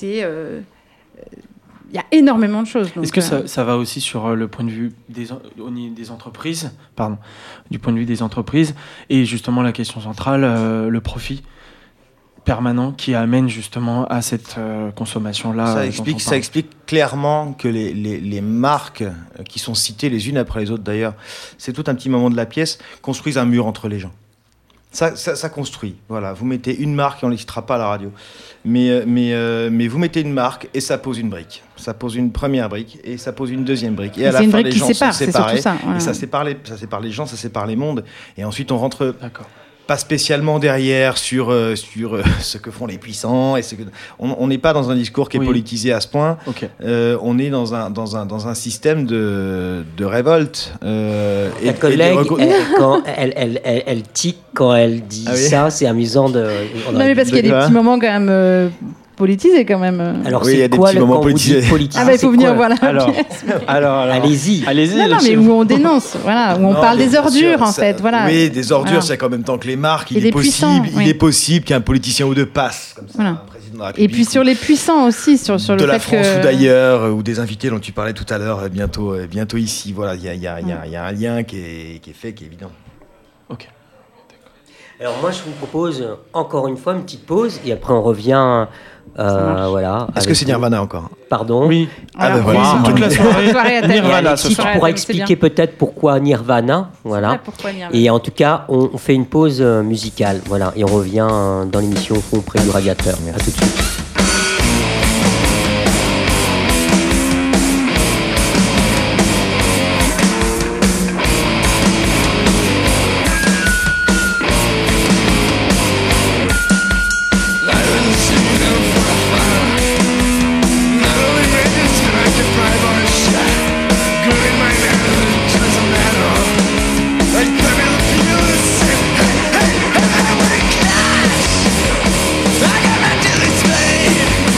il y a énormément de choses. Donc, est-ce que ça va aussi sur le point de vue des entreprises, du point de vue des entreprises, et justement la question centrale, le profit permanent qui amène justement à cette consommation-là. Ça explique clairement que les marques qui sont citées les unes après les autres d'ailleurs, c'est tout un petit moment de la pièce, construisent un mur entre les gens. Ça construit. Voilà, vous mettez une marque et on ne les citera pas à la radio. Mais vous mettez une marque et ça pose une brique. Ça pose une première brique et ça pose une deuxième brique. Et à la fin, les gens sont séparés. Et ça sépare les gens, ça sépare les mondes. Et ensuite, on rentre pas spécialement derrière sur ce que font les puissants. On n'est pas dans un discours qui est politisé à ce point. Okay. On est dans un système de révolte. Ta collègue, quand elle tique quand elle dit ça, c'est amusant de... Non, mais parce qu'il y a des petits moments quand même... politisé quand même. Alors c'est quoi le moment politisé? Il faut venir voir la pièce. Alors. Allez-y. Non, mais où on dénonce, voilà, où on parle des ordures en fait, voilà. Oui, des ordures, c'est qu'en même temps que les marques, il est possible qu'un politicien ou deux passe comme ça. Voilà. Et puis sur les puissants aussi, sur le fait que... De la France ou d'ailleurs, ou des invités dont tu parlais tout à l'heure, bientôt ici, voilà, il y a un lien qui est fait, qui est évident. Ok. Alors moi, je vous propose encore une fois une petite pause et après on revient. Voilà. Est-ce que c'est Nirvana encore? Pardon. Oui. Voilà. Toute la soirée. Nirvana. Tu pourras expliquer peut-être pourquoi Nirvana. Voilà. Pourquoi Nirvana. Et en tout cas, on fait une pause musicale. Voilà. Et on revient dans l'émission Au fond près du radiateur. À tout de suite. I got my daily space.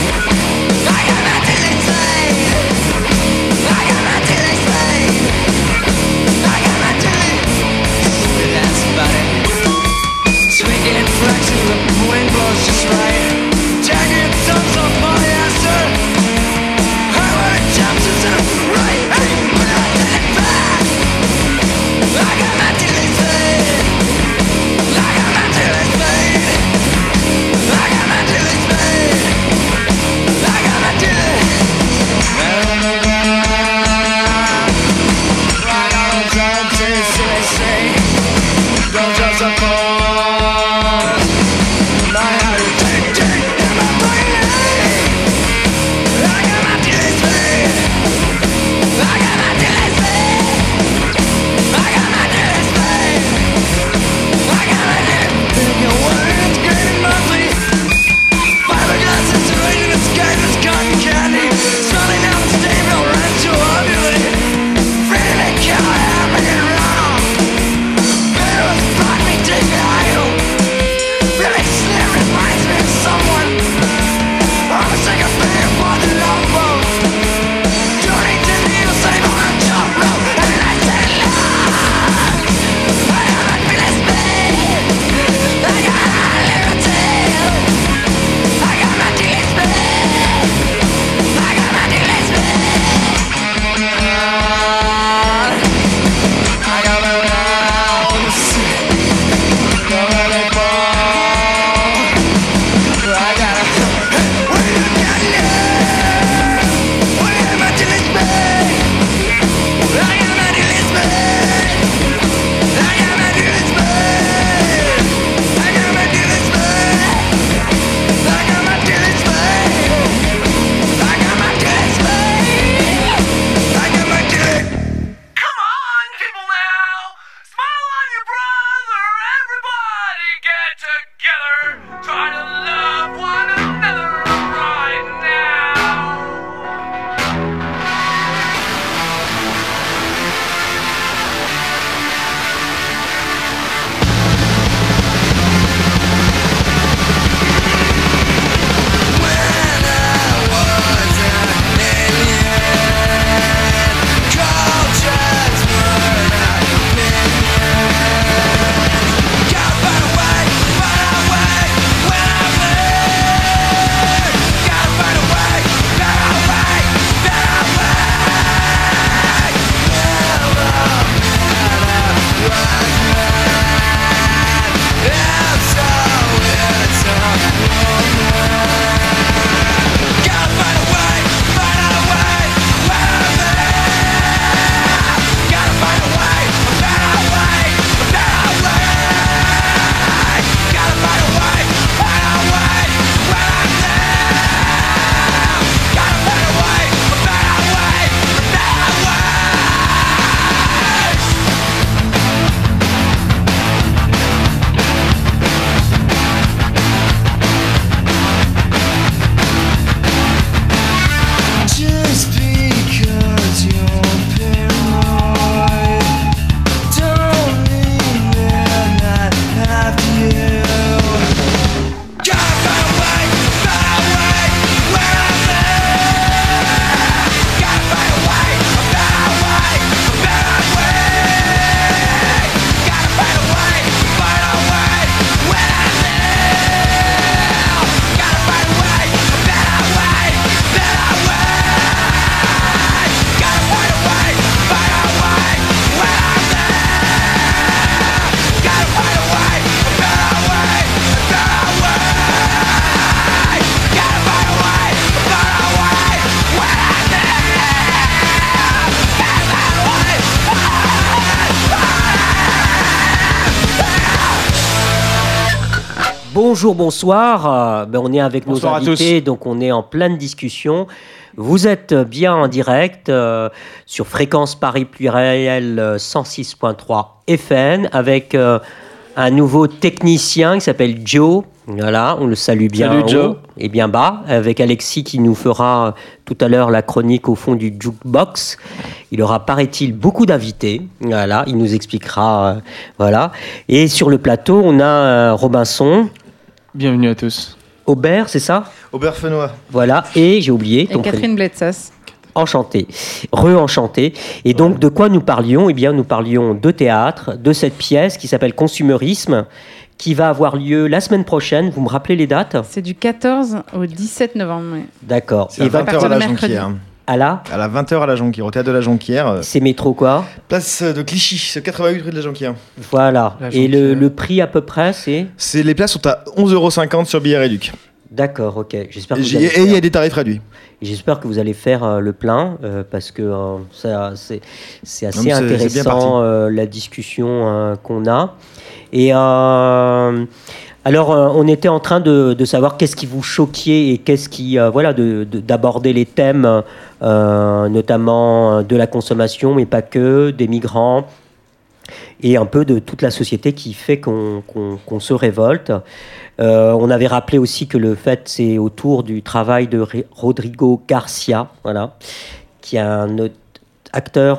Bonjour, bonsoir. On est avec Bonsoir nos invités, donc on est en pleine discussion. Vous êtes bien en direct sur Fréquence Paris Pluriel 106.3 FM avec un nouveau technicien qui s'appelle Joe. Voilà, on le salue bien. Salut Joe. Et bien bas, avec Alexis qui nous fera tout à l'heure la chronique au fond du jukebox. Il aura, paraît-il, beaucoup d'invités. Voilà, il nous expliquera. Voilà. Et sur le plateau, on a Robinson. Bienvenue à tous. Aubert, c'est ça? Aubert Fenois. Voilà, et j'ai oublié. Et Catherine Bletsas. Enchanté, re-enchanté. Et donc, de quoi nous parlions? Eh bien, nous parlions de théâtre, de cette pièce qui s'appelle Consumérisme, qui va avoir lieu la semaine prochaine. Vous me rappelez les dates? C'est du 14 au 17 novembre. Oui. D'accord. C'est à 20h à la Jonquière. À la 20h à la Jonquière, au théâtre de la Jonquière. C'est métro quoi? Place de Clichy, c'est 88 rue de la Jonquière. Voilà. Et le prix à peu près, c'est les places sont à 11,50 € sur billet réduc. D'accord, ok. J'espère que et il y a des tarifs réduits. J'espère que vous allez faire le plein parce que c'est assez Non, intéressant la discussion qu'on a. Et alors, on était en train de savoir qu'est-ce qui vous choquait et qu'est-ce qui, d'aborder les thèmes, notamment de la consommation, mais pas que, des migrants, et un peu de toute la société qui fait qu'on se révolte. On avait rappelé aussi que le fait, c'est autour du travail de Rodrigo Garcia, voilà, qui est un auteur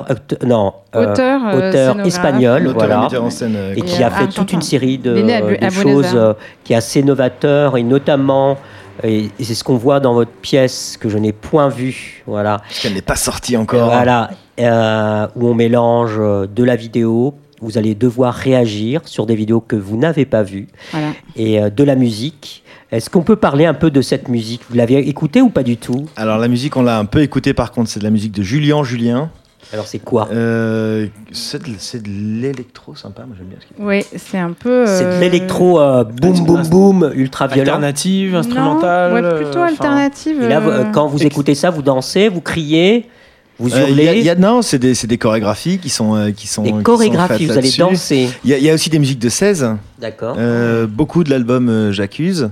espagnol, voilà, en scène, et qui a fait toute une série de choses qui est assez novateur, et notamment, et c'est ce qu'on voit dans votre pièce que je n'ai point vue, voilà. Parce qu'elle n'est pas sortie encore. Voilà, où on mélange de la vidéo. Vous allez devoir réagir sur des vidéos que vous n'avez pas vues, voilà. Et de la musique. Est-ce qu'on peut parler un peu de cette musique? Vous l'avez écoutée ou pas du tout? Alors la musique, on l'a un peu écoutée par contre, c'est de la musique de Julien. Alors c'est quoi? C'est de l'électro sympa, moi j'aime bien ce qu'il fait. Oui, c'est un peu... C'est de l'électro boum boum boum, ultra violent. Alternative, instrumentale. Non, ouais, plutôt alternative. Et là, quand vous écoutez ça, vous dansez, vous criez, vous hurlez. Non, c'est des chorégraphies qui sont des chorégraphies, vous allez danser. Il y a aussi des musiques de 16. D'accord. Beaucoup de l'album J'accuse.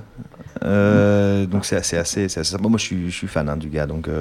Donc c'est assez sympa. Moi je suis fan du gars, donc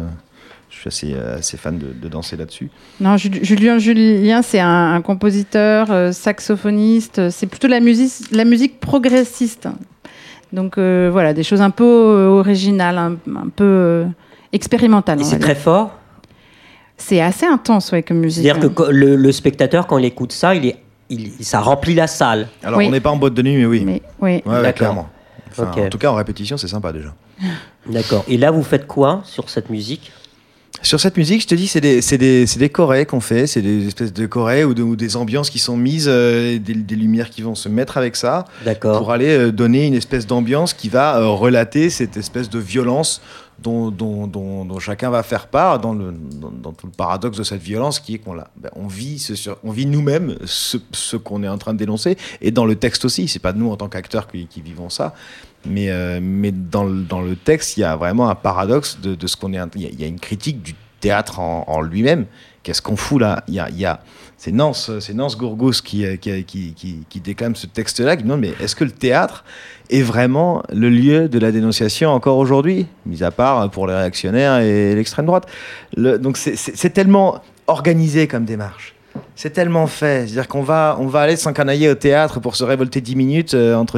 je suis assez fan de danser là-dessus. Non, Julien, c'est un compositeur, saxophoniste. C'est plutôt la musique progressiste. Donc voilà, des choses un peu originales, un peu expérimentales. Et c'est très fort. C'est assez intense, ouais, comme musique. C'est-à-dire que le spectateur, quand il écoute ça, ça remplit la salle. Alors, oui. On n'est pas en boîte de nuit, mais oui. Oui. Ouais, clairement. Enfin, okay. En tout cas, en répétition, c'est sympa déjà. D'accord. Et là, vous faites quoi sur cette musique? Sur cette musique, je te dis, c'est des chorés qu'on fait, c'est des espèces de chorés ou des ambiances qui sont mises, des lumières qui vont se mettre avec ça, pour aller donner une espèce d'ambiance qui va relater cette espèce de violence dont chacun va faire part dans tout le paradoxe de cette violence qui est on vit nous-mêmes ce qu'on est en train de dénoncer, et dans le texte aussi, c'est pas nous en tant qu'acteurs qui vivons ça, mais dans le texte il y a vraiment un paradoxe de ce qu'on est. Il y a une critique du théâtre en lui-même. Qu'est-ce qu'on fout là? C'est Nance Gourgous qui déclame ce texte-là, qui demande, mais est-ce que le théâtre est vraiment le lieu de la dénonciation encore aujourd'hui, mis à part pour les réactionnaires et l'extrême droite? Donc c'est tellement organisé comme démarche. C'est tellement fait. C'est-à-dire qu'on va aller s'encanailler au théâtre pour se révolter 10 minutes entre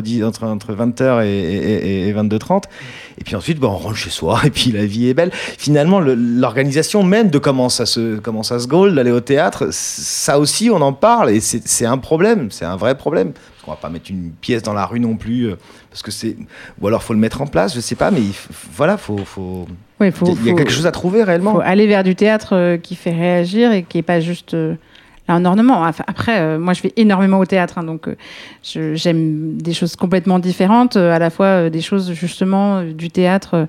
20h et 22h30. Et puis ensuite, on rentre chez soi et puis la vie est belle. Finalement, l'organisation même de comment ça se gaule d'aller au théâtre, ça aussi, on en parle. Et c'est un problème. C'est un vrai problème. Parce qu'on va pas mettre une pièce dans la rue non plus. Parce que ou alors, il faut le mettre en place, je sais pas. Mais voilà, il y a quelque chose à trouver réellement. Il faut aller vers du théâtre qui fait réagir et qui n'est pas juste... un ornement. Après, moi, je vais énormément au théâtre, hein, donc j'aime des choses complètement différentes, à la fois des choses justement du théâtre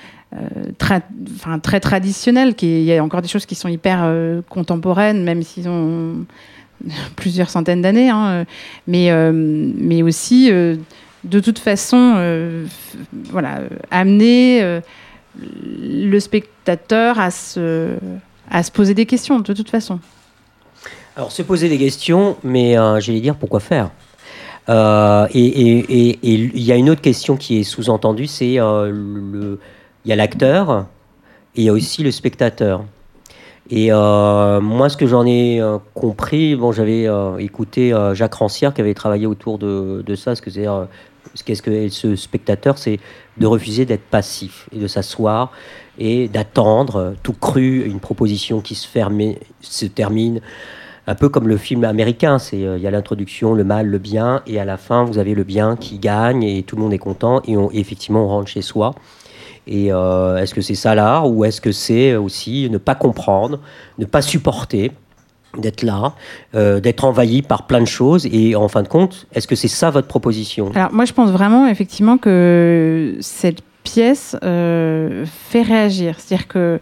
très traditionnel. Il y a encore des choses qui sont hyper contemporaines, même s'ils ont plusieurs centaines d'années, hein, mais aussi de toute façon, amener le spectateur à se poser des questions, de toute façon. Alors, se poser des questions, mais j'allais dire pourquoi faire. Et il y a une autre question qui est sous-entendue, c'est il y a l'acteur et il y a aussi le spectateur. Et moi, ce que j'en ai compris, j'avais écouté Jacques Rancière qui avait travaillé autour de ça, qu'est-ce que ce spectateur, c'est de refuser d'être passif et de s'asseoir et d'attendre tout cru une proposition qui se termine. Un peu comme le film américain, il y a l'introduction, le mal, le bien, et à la fin, vous avez le bien qui gagne, et tout le monde est content, et effectivement, on rentre chez soi. Et est-ce que c'est ça l'art, ou est-ce que c'est aussi ne pas comprendre, ne pas supporter, d'être là, d'être envahi par plein de choses, et en fin de compte, est-ce que c'est ça votre proposition ? Alors moi, je pense vraiment, effectivement, que cette pièce fait réagir. C'est-à-dire que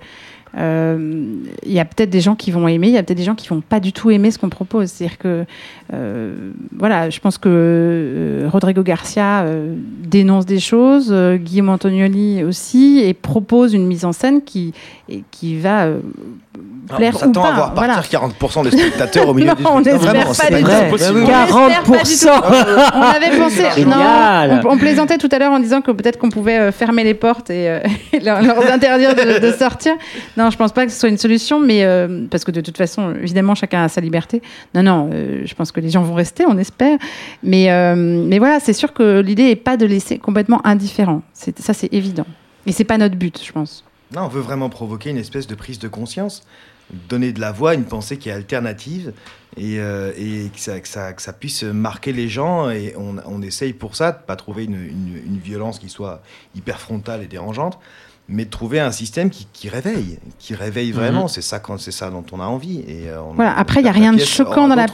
il y a peut-être des gens qui vont aimer, il y a peut-être des gens qui vont pas du tout aimer ce qu'on propose. C'est-à-dire que voilà, je pense que Rodrigo Garcia dénonce des choses, Guillaume Antonioli aussi, et propose une mise en scène qui va plaire ou pas. On s'attend à voir partir 40% des spectateurs au milieu du on espère pas du tout. 40%. On avait pensé. On plaisantait tout à l'heure en disant que peut-être qu'on pouvait fermer les portes et leur interdire de sortir. Non, je pense pas que ce soit une solution, mais parce que de toute façon, évidemment, chacun a sa liberté. Non, je pense que les gens vont rester, on espère. Mais voilà, c'est sûr que l'idée est pas de laisser complètement indifférent. Ça, c'est évident. Et c'est pas notre but, je pense. Non, on veut vraiment provoquer une espèce de prise de conscience, donner de la voix à une pensée qui est alternative et que ça puisse marquer les gens. Et on essaye pour ça de pas trouver une violence qui soit hyper frontale et dérangeante, mais de trouver un système qui réveille vraiment. C'est ça dont on a envie. Et voilà. Après, il n'y a rien de choquant dans la...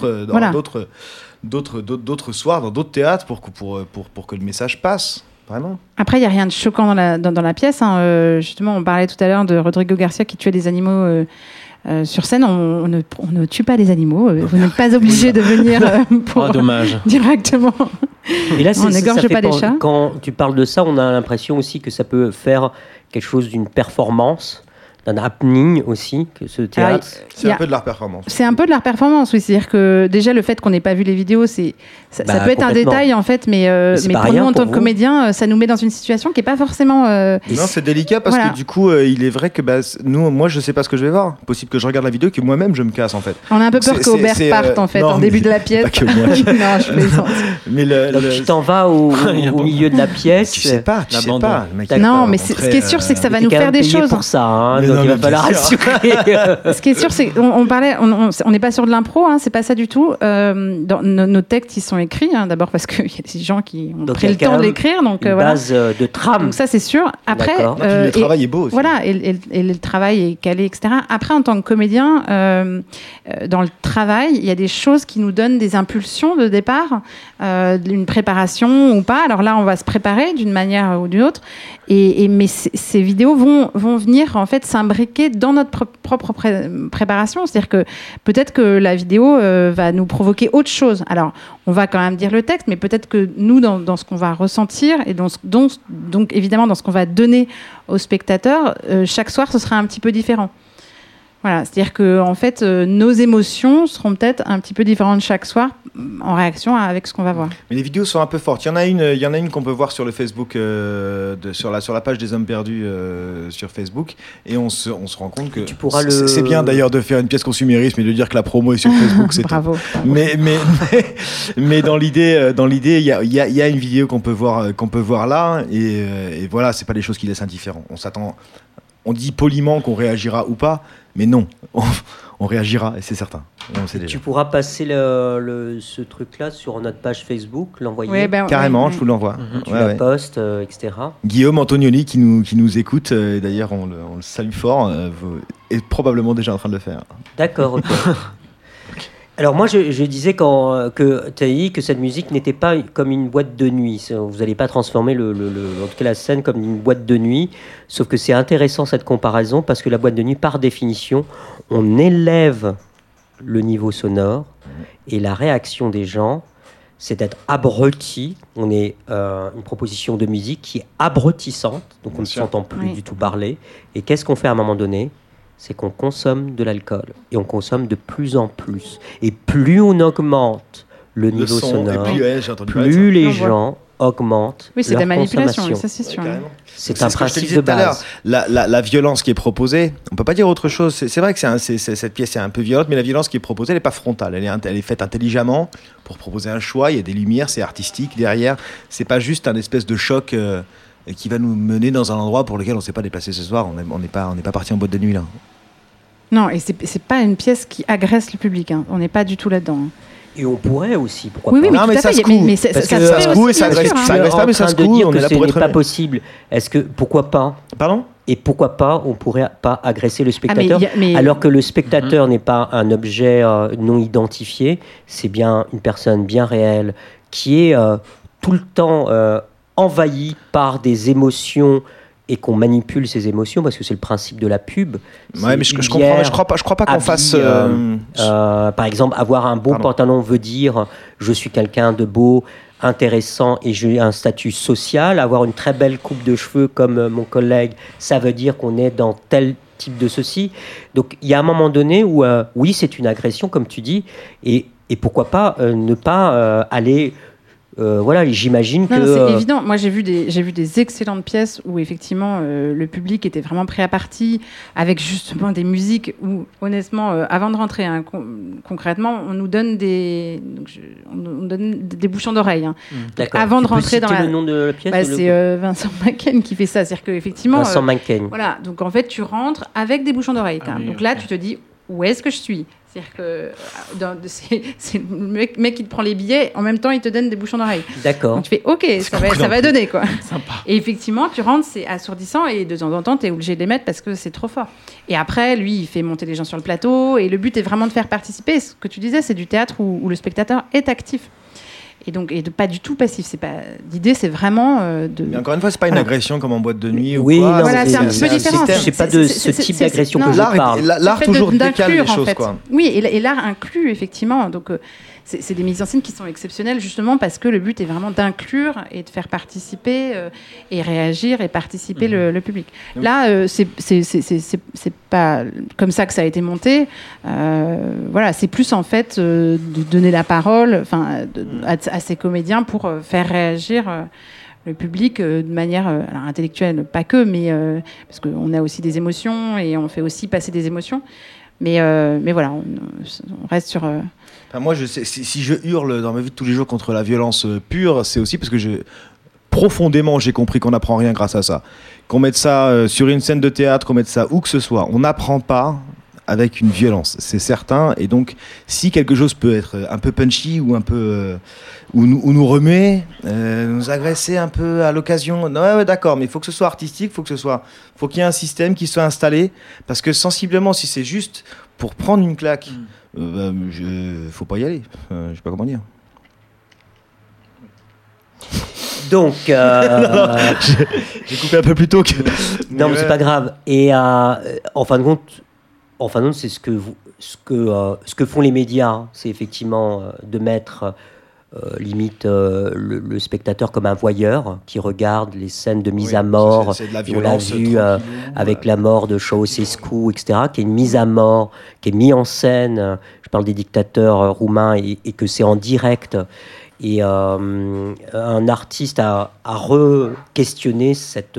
d'autres soirs, dans d'autres théâtres pour que le message passe. Vraiment. Après, il n'y a rien de choquant dans la pièce. Justement, on parlait tout à l'heure de Rodrigo Garcia qui tuait des animaux sur scène. On ne tue pas les animaux. Vous n'êtes pas obligé de venir pour dommage. Directement. Et là, on n'égorge pas des chats. Quand tu parles de ça, on a l'impression aussi que ça peut faire quelque chose d'une performance, d'un happening aussi, que ce théâtre. C'est un peu de l'art performance. C'est un peu de l'art performance, oui. C'est-à-dire que déjà, le fait qu'on n'ait pas vu les vidéos, ça peut être un détail, en fait, mais pour nous, en tant que comédiens, ça nous met dans une situation qui n'est pas forcément... Non, c'est délicat parce que du coup, il est vrai que moi, je ne sais pas ce que je vais voir. Possible que je regarde la vidéo et que moi-même, je me casse, en fait. On a un peu peur qu'Aubert parte, en fait, en début de la pièce. Pas que moi. Non, je plaisante. Mais donc, tu t'en vas au milieu de la pièce. Tu sais pas. Non, mais ce qui est sûr, c'est que ça va nous faire des choses. Pour ça, donc il va falloir assurer. Ce qui est sûr, c'est qu'on n'est pas sur de l'impro, c'est pas ça du tout. Nos textes, ils sont écrits, d'abord parce qu'il y a des gens qui ont pris le temps de l'écrire. Donc, une base de trame. Donc ça, c'est sûr. Après, le travail est beau aussi. Voilà, et le travail est calé, etc. Après, en tant que comédien, dans le travail, il y a des choses qui nous donnent des impulsions de départ, d'une préparation ou pas. Alors là, on va se préparer d'une manière ou d'une autre. Mais ces vidéos vont venir en fait s'imbriquer dans notre propre préparation. C'est-à-dire que peut-être que la vidéo va nous provoquer autre chose. Alors, on va quand même dire le texte, mais peut-être que nous, dans ce qu'on va ressentir et donc évidemment dans ce qu'on va donner aux spectateurs, chaque soir, ce sera un petit peu différent. Voilà, c'est-à-dire que en fait, nos émotions seront peut-être un petit peu différentes chaque soir en réaction avec ce qu'on va voir. Mais les vidéos sont un peu fortes. Il y en a une qu'on peut voir sur le Facebook, sur la page des Hommes Perdus sur Facebook, et on se rend compte que c'est bien d'ailleurs de faire une pièce consumérisme et de dire que la promo est sur Facebook. C'est bravo. Mais dans l'idée, il y a une vidéo qu'on peut voir là, et voilà, c'est pas des choses qui laissent indifférent. On dit poliment qu'on réagira ou pas, mais non, on réagira, et c'est certain. Tu pourras passer ce truc-là sur notre page Facebook, l'envoyer. Carrément, je vous l'envoie. Tu la postes, etc. Guillaume Antonioli qui nous écoute, et d'ailleurs on le salue fort, est probablement déjà en train de le faire. D'accord, ok. Alors moi, je disais que tu as dit que cette musique n'était pas comme une boîte de nuit. Vous n'allez pas transformer en tout cas la scène comme une boîte de nuit. Sauf que c'est intéressant cette comparaison parce que la boîte de nuit, par définition, on élève le niveau sonore et la réaction des gens, c'est d'être abruti. On est une proposition de musique qui est abrutissante, donc on ne s'entend plus du tout parler. Et qu'est-ce qu'on fait à un moment donné ? C'est qu'on consomme de l'alcool. Et on consomme de plus en plus. Et plus on augmente le niveau sonore, et puis, j'ai entendu plus les gens augmentent oui, c'est leur de la manipulation, consommation. ça c'est sûr. C'est un principe de base. La violence qui est proposée, on peut pas dire autre chose. C'est vrai que cette pièce est un peu violente, mais la violence qui est proposée, elle n'est pas frontale. Elle est faite intelligemment pour proposer un choix. Il y a des lumières, c'est artistique derrière. C'est pas juste un espèce de choc qui va nous mener dans un endroit pour lequel on ne s'est pas déplacé ce soir. On n'est pas parti en boîte de nuit là. Non, et c'est pas une pièce qui agresse le public. On n'est pas du tout là-dedans. Et on pourrait aussi, pourquoi pas. non, mais ça se coud. Mais ça se coud et ça agresse pas, mais ça se coud. On est là pour être que ce n'est pas possible. Est-ce que, pourquoi pas Pardon ? Et pourquoi pas, on pourrait pas agresser le spectateur, alors que le spectateur n'est pas un objet non identifié, c'est bien une personne bien réelle qui est tout le temps envahie par des émotions et qu'on manipule ces émotions, parce que c'est le principe de la pub. Ouais, mais je comprends, mais je crois pas qu'on fasse... par exemple, avoir un beau pantalon veut dire « je suis quelqu'un de beau », intéressant et j'ai un statut social. Avoir une très belle coupe de cheveux comme mon collègue, ça veut dire qu'on est dans tel type de ceci. Donc il y a un moment donné où oui, c'est une agression comme tu dis, et pourquoi pas ne pas aller voilà, j'imagine que... C'est évident. Moi, j'ai vu des excellentes pièces où, effectivement, le public était vraiment pris à partie, avec justement des musiques où, honnêtement, avant de rentrer, concrètement, on nous donne des bouchons d'oreilles. Avant de rentrer dans le nom de la pièce c'est Vincent Macken qui fait ça. C'est-à-dire qu'effectivement... Vincent Macken. Voilà. Donc, en fait, tu rentres avec des bouchons d'oreilles. Donc là, tu te dis, où est-ce que je suis ? C'est-à-dire que c'est le mec qui te prend les billets, en même temps il te donne des bouchons d'oreilles. D'accord. Donc tu fais OK, ça va donner quoi. Sympa. Et effectivement, tu rentres, c'est assourdissant et de temps en temps tu es obligé de les mettre parce que c'est trop fort. Et après, lui, il fait monter les gens sur le plateau et le but est vraiment de faire participer. Ce que tu disais, c'est du théâtre où le spectateur est actif. Et donc, pas du tout passif. C'est pas l'idée, c'est vraiment de. Mais encore une fois, c'est pas une agression comme en boîte de nuit ou oui, quoi. Non, voilà, c'est un petit peu différent. C'est pas de ce type d'agression que je parle. L'art toujours décale les choses, quoi. Oui, et l'art inclut effectivement. Donc, c'est des mises en scène qui sont exceptionnelles justement parce que le but est vraiment d'inclure et de faire participer et réagir et participer le public. Là, c'est pas comme ça que ça a été monté. Voilà, c'est plus en fait de donner la parole, à ces comédiens pour faire réagir le public de manière alors intellectuelle, pas que, mais parce qu'on a aussi des émotions et on fait aussi passer des émotions. Mais voilà, on reste sur... Enfin, moi, je sais, si je hurle dans ma vie de tous les jours contre la violence pure, c'est aussi parce que profondément, j'ai compris qu'on n'apprend rien grâce à ça. Qu'on mette ça sur une scène de théâtre, qu'on mette ça où que ce soit, on n'apprend pas avec une violence, c'est certain. Et donc, si quelque chose peut être un peu punchy ou un peu... ou nous remet, nous agresser un peu à l'occasion, ouais, d'accord, mais il faut que ce soit artistique, faut qu'il y ait un système qui soit installé, parce que sensiblement, si c'est juste pour prendre une claque, faut pas y aller. Je sais pas comment dire. Donc, j'ai coupé un peu plus tôt que... Non, mais c'est pas grave. Et en fin de compte, c'est ce que font les médias, c'est effectivement de mettre limite le spectateur comme un voyeur qui regarde les scènes de mise à mort. C'est de la violence. On l'a vu avec la mort de Ceausescu, etc., qui est une mise à mort, qui est mise en scène. Je parle des dictateurs roumains et que c'est en direct. Et un artiste a re-questionné cette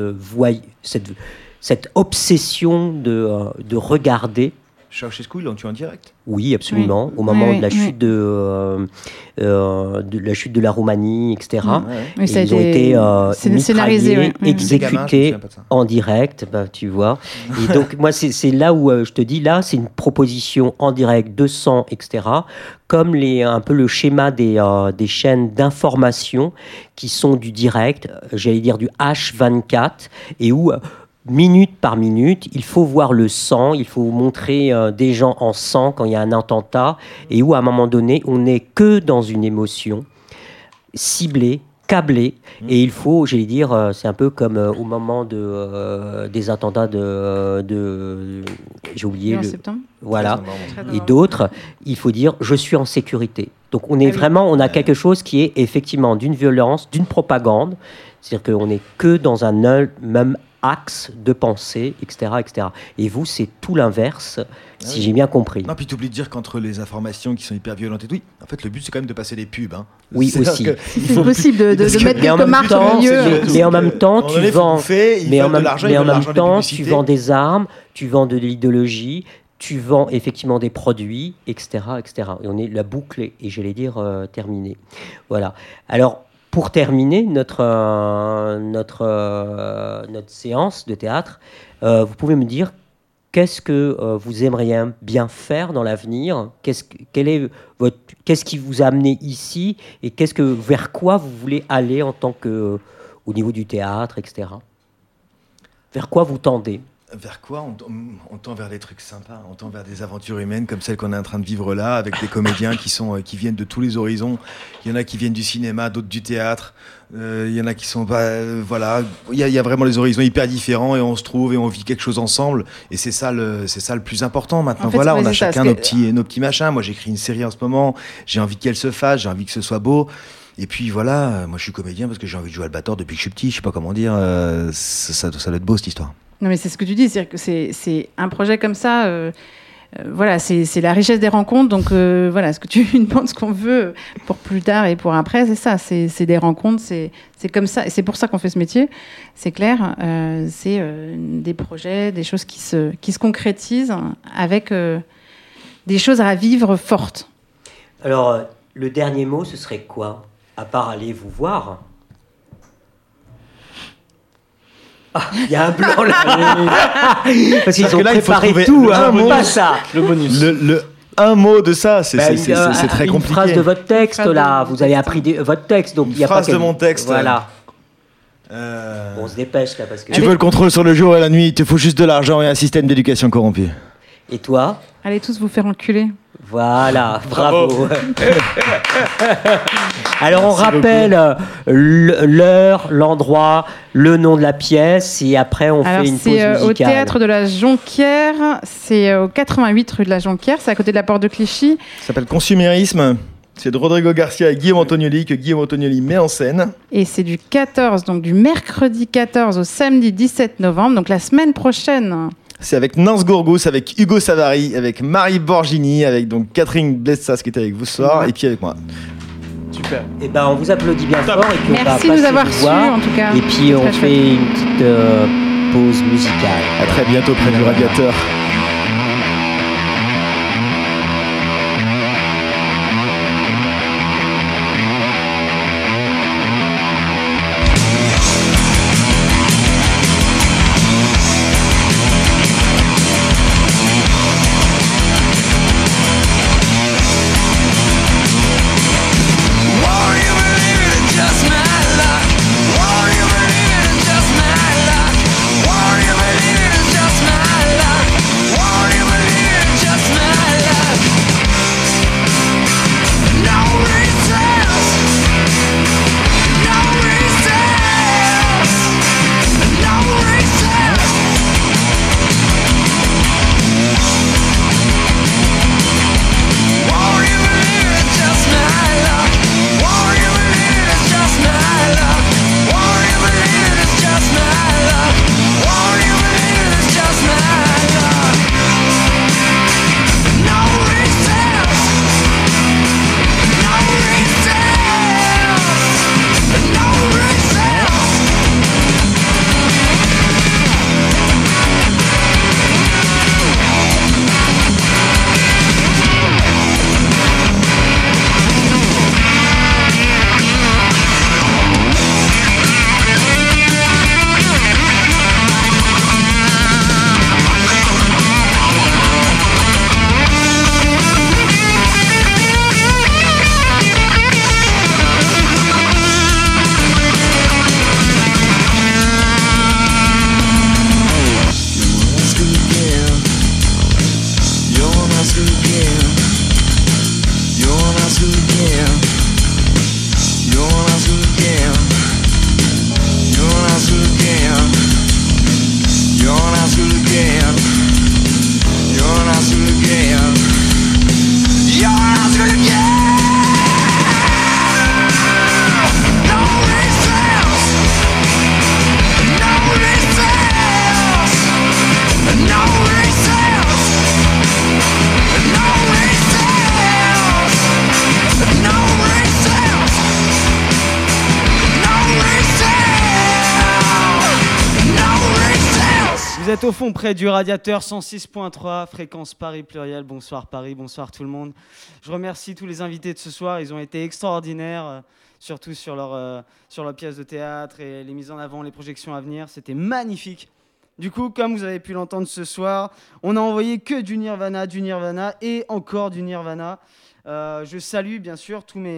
obsession de regarder. Ceausescu, ils l'ont tué en direct. Oui, absolument. Au moment de la chute de la chute de la Roumanie, etc. Oui, et ils ont été mitraillés, exécutés en direct, tu vois. Et donc, moi, c'est là où je te dis, là, c'est une proposition en direct de sang, etc. Comme un peu le schéma des chaînes d'information qui sont du direct, j'allais dire du H24, et où... minute par minute, il faut voir le sang, il faut montrer des gens en sang quand il y a un attentat, et où à un moment donné, on n'est que dans une émotion ciblée, câblée, et il faut, j'allais dire, c'est un peu comme au moment des attentats j'ai oublié voilà, et d'autres, il faut dire, je suis en sécurité. Donc on a quelque chose qui est effectivement d'une violence, d'une propagande, c'est-à-dire qu'on n'est que dans un même axe de pensée, etc., etc. Et vous, c'est tout l'inverse, si j'ai bien compris. Non, puis tu oublies de dire qu'entre les informations qui sont hyper violentes et tout, en fait, le but, c'est quand même de passer des pubs. Hein. Oui, aussi. C'est possible de mettre quelques marques au milieu. Mais en même temps, tu vends... Mais en même temps, tu vends des armes, tu vends de l'idéologie, tu vends effectivement des produits, etc., etc. Et la boucle est, et j'allais dire, terminée. Voilà. Alors, pour terminer notre séance de théâtre, vous pouvez me dire qu'est-ce que vous aimeriez bien faire dans l'avenir ? Qu'est-ce qui vous a amené ici et vers quoi vous voulez aller en tant que au niveau du théâtre, etc. Vers quoi vous tendez ? Vers quoi ? On tend vers des trucs sympas, on tend vers des aventures humaines comme celles qu'on est en train de vivre là, avec des comédiens qui viennent de tous les horizons. Il y en a qui viennent du cinéma, d'autres du théâtre. Il y en a qui sont pas... voilà, il y a vraiment les horizons hyper différents et on se trouve et on vit quelque chose ensemble. Et c'est ça le plus important maintenant. En fait, voilà, on a chacun nos petits machins. Moi, j'écris une série en ce moment. J'ai envie qu'elle se fasse, j'ai envie que ce soit beau. Et puis voilà, moi je suis comédien parce que j'ai envie de jouer Albator depuis que je suis petit. Je sais pas comment dire. Ça doit être beau cette histoire. Non, mais c'est ce que tu dis, c'est-à-dire que c'est un projet comme ça. Voilà, c'est la richesse des rencontres. Donc voilà, ce que tu demandes, ce qu'on veut pour plus tard et pour après, c'est ça. C'est des rencontres, c'est comme ça. Et c'est pour ça qu'on fait ce métier. C'est clair. C'est des projets, des choses qui se concrétisent avec des choses à vivre fortes. Alors, le dernier mot, ce serait quoi ? À part aller vous voir. Il y a un blanc là. Parce qu'ils ont préparé tout, pas ça. Le bonus. Un mot de ça, c'est très compliqué. Une phrase de votre texte là. Vous avez appris votre texte, donc il y a phrase de mon texte. Voilà. On se dépêche là parce que. Tu veux le contrôle sur le jour et la nuit. Il te faut juste de l'argent et un système d'éducation corrompu. Et toi ? Allez tous vous faire enculer. Voilà, bravo. Alors on rappelle l'heure, l'endroit, le nom de la pièce et après on fait une pause musicale. C'est au Théâtre de la Jonquière, c'est au 88 rue de la Jonquière, c'est à côté de la porte de Clichy. Ça s'appelle Consumérisme. C'est de Rodrigo Garcia et Guillaume Antonioli que Guillaume Antonioli met en scène. Et c'est du 14, donc du mercredi 14 au samedi 17 novembre, donc la semaine prochaine. C'est avec Nance Gourgous, avec Hugo Savary, avec Marie Borgini, avec donc Catherine Blessas qui était avec vous ce soir, et puis avec moi. Super. Et ben on vous applaudit bien fort et puis merci de nous avoir reçus en tout cas. Et puis on fait une petite pause musicale. À très bientôt près du radiateur. Just my luck. êtes au fond près du radiateur 106.3, fréquence Paris pluriel. Bonsoir Paris, bonsoir tout le monde. Je remercie tous les invités de ce soir, ils ont été extraordinaires, surtout sur leur pièce de théâtre et les mises en avant, les projections à venir. C'était magnifique. Du coup, comme vous avez pu l'entendre ce soir, on n'a envoyé que du Nirvana et encore du Nirvana. Je salue bien sûr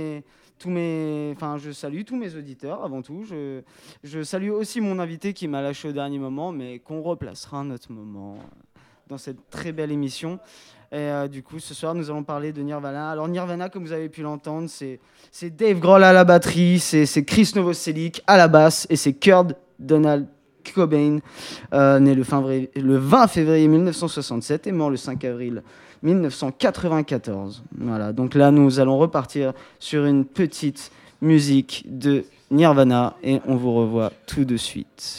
je salue tous mes auditeurs avant tout. Je salue aussi mon invité qui m'a lâché au dernier moment, mais qu'on replacera un autre moment dans cette très belle émission. Et du coup, ce soir, nous allons parler de Nirvana. Alors Nirvana, comme vous avez pu l'entendre, c'est Dave Grohl à la batterie, c'est Chris Novoselic à la basse et c'est Kurt Donald Cobain, né le 20 février 1967 et mort le 5 avril 1994. Voilà, donc là nous allons repartir sur une petite musique de Nirvana et on vous revoit tout de suite.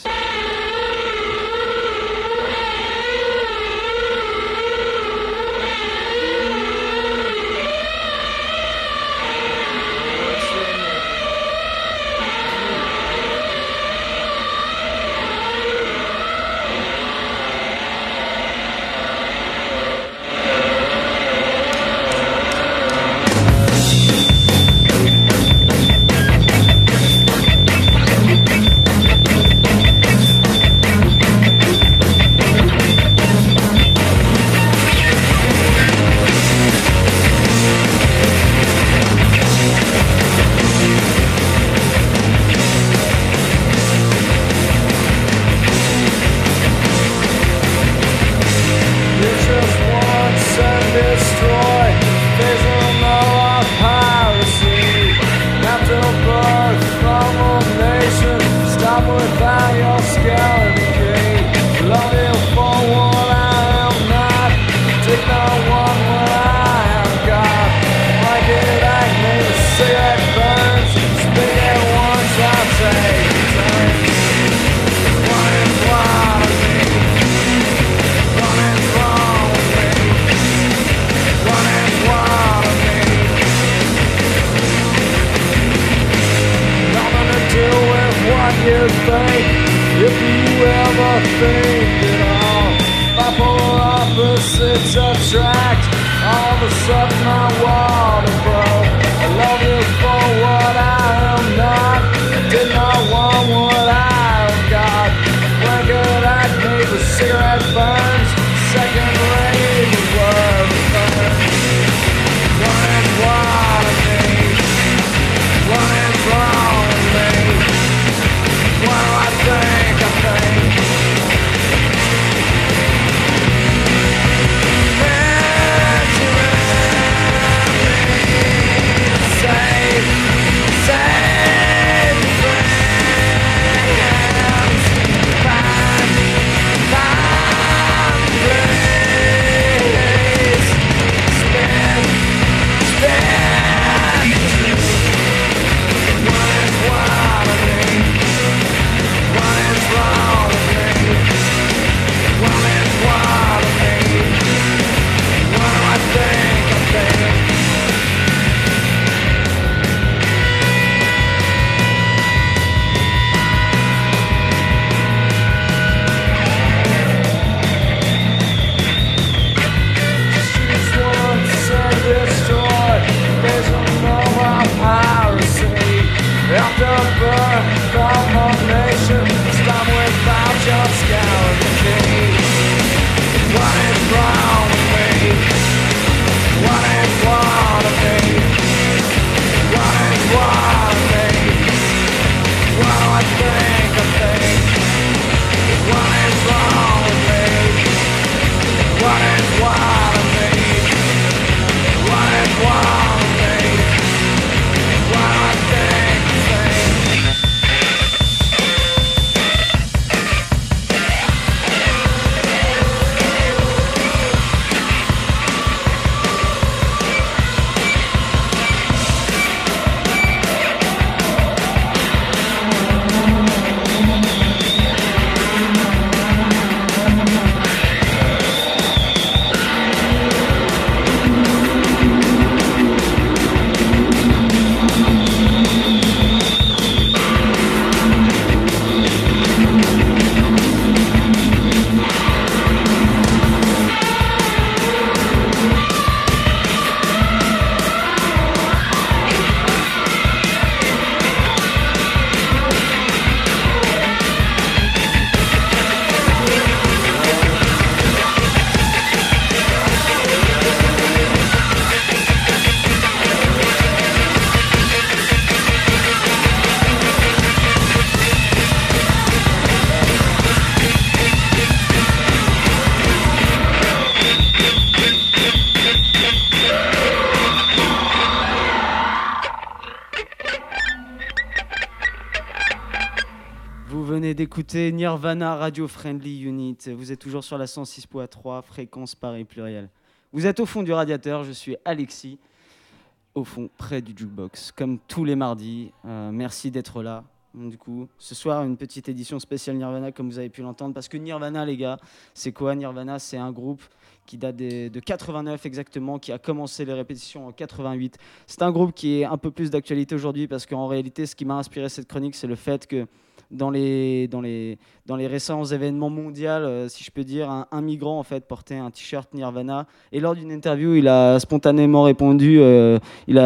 Vous venez d'écouter Nirvana Radio Friendly Unit. Vous êtes toujours sur la 106.3, fréquence Paris pluriel. Vous êtes au fond du radiateur, je suis Alexis, au fond, près du jukebox, comme tous les mardis. Merci d'être là. Du coup, ce soir, une petite édition spéciale Nirvana, comme vous avez pu l'entendre, parce que Nirvana, les gars, c'est quoi Nirvana? C'est un groupe qui date de 89 exactement, qui a commencé les répétitions en 88. C'est un groupe qui est un peu plus d'actualité aujourd'hui, parce qu'en réalité, ce qui m'a inspiré cette chronique, c'est le fait que dans les récents événements mondiaux, si je peux dire, un migrant en fait portait un t-shirt Nirvana, et lors d'une interview, il a spontanément répondu à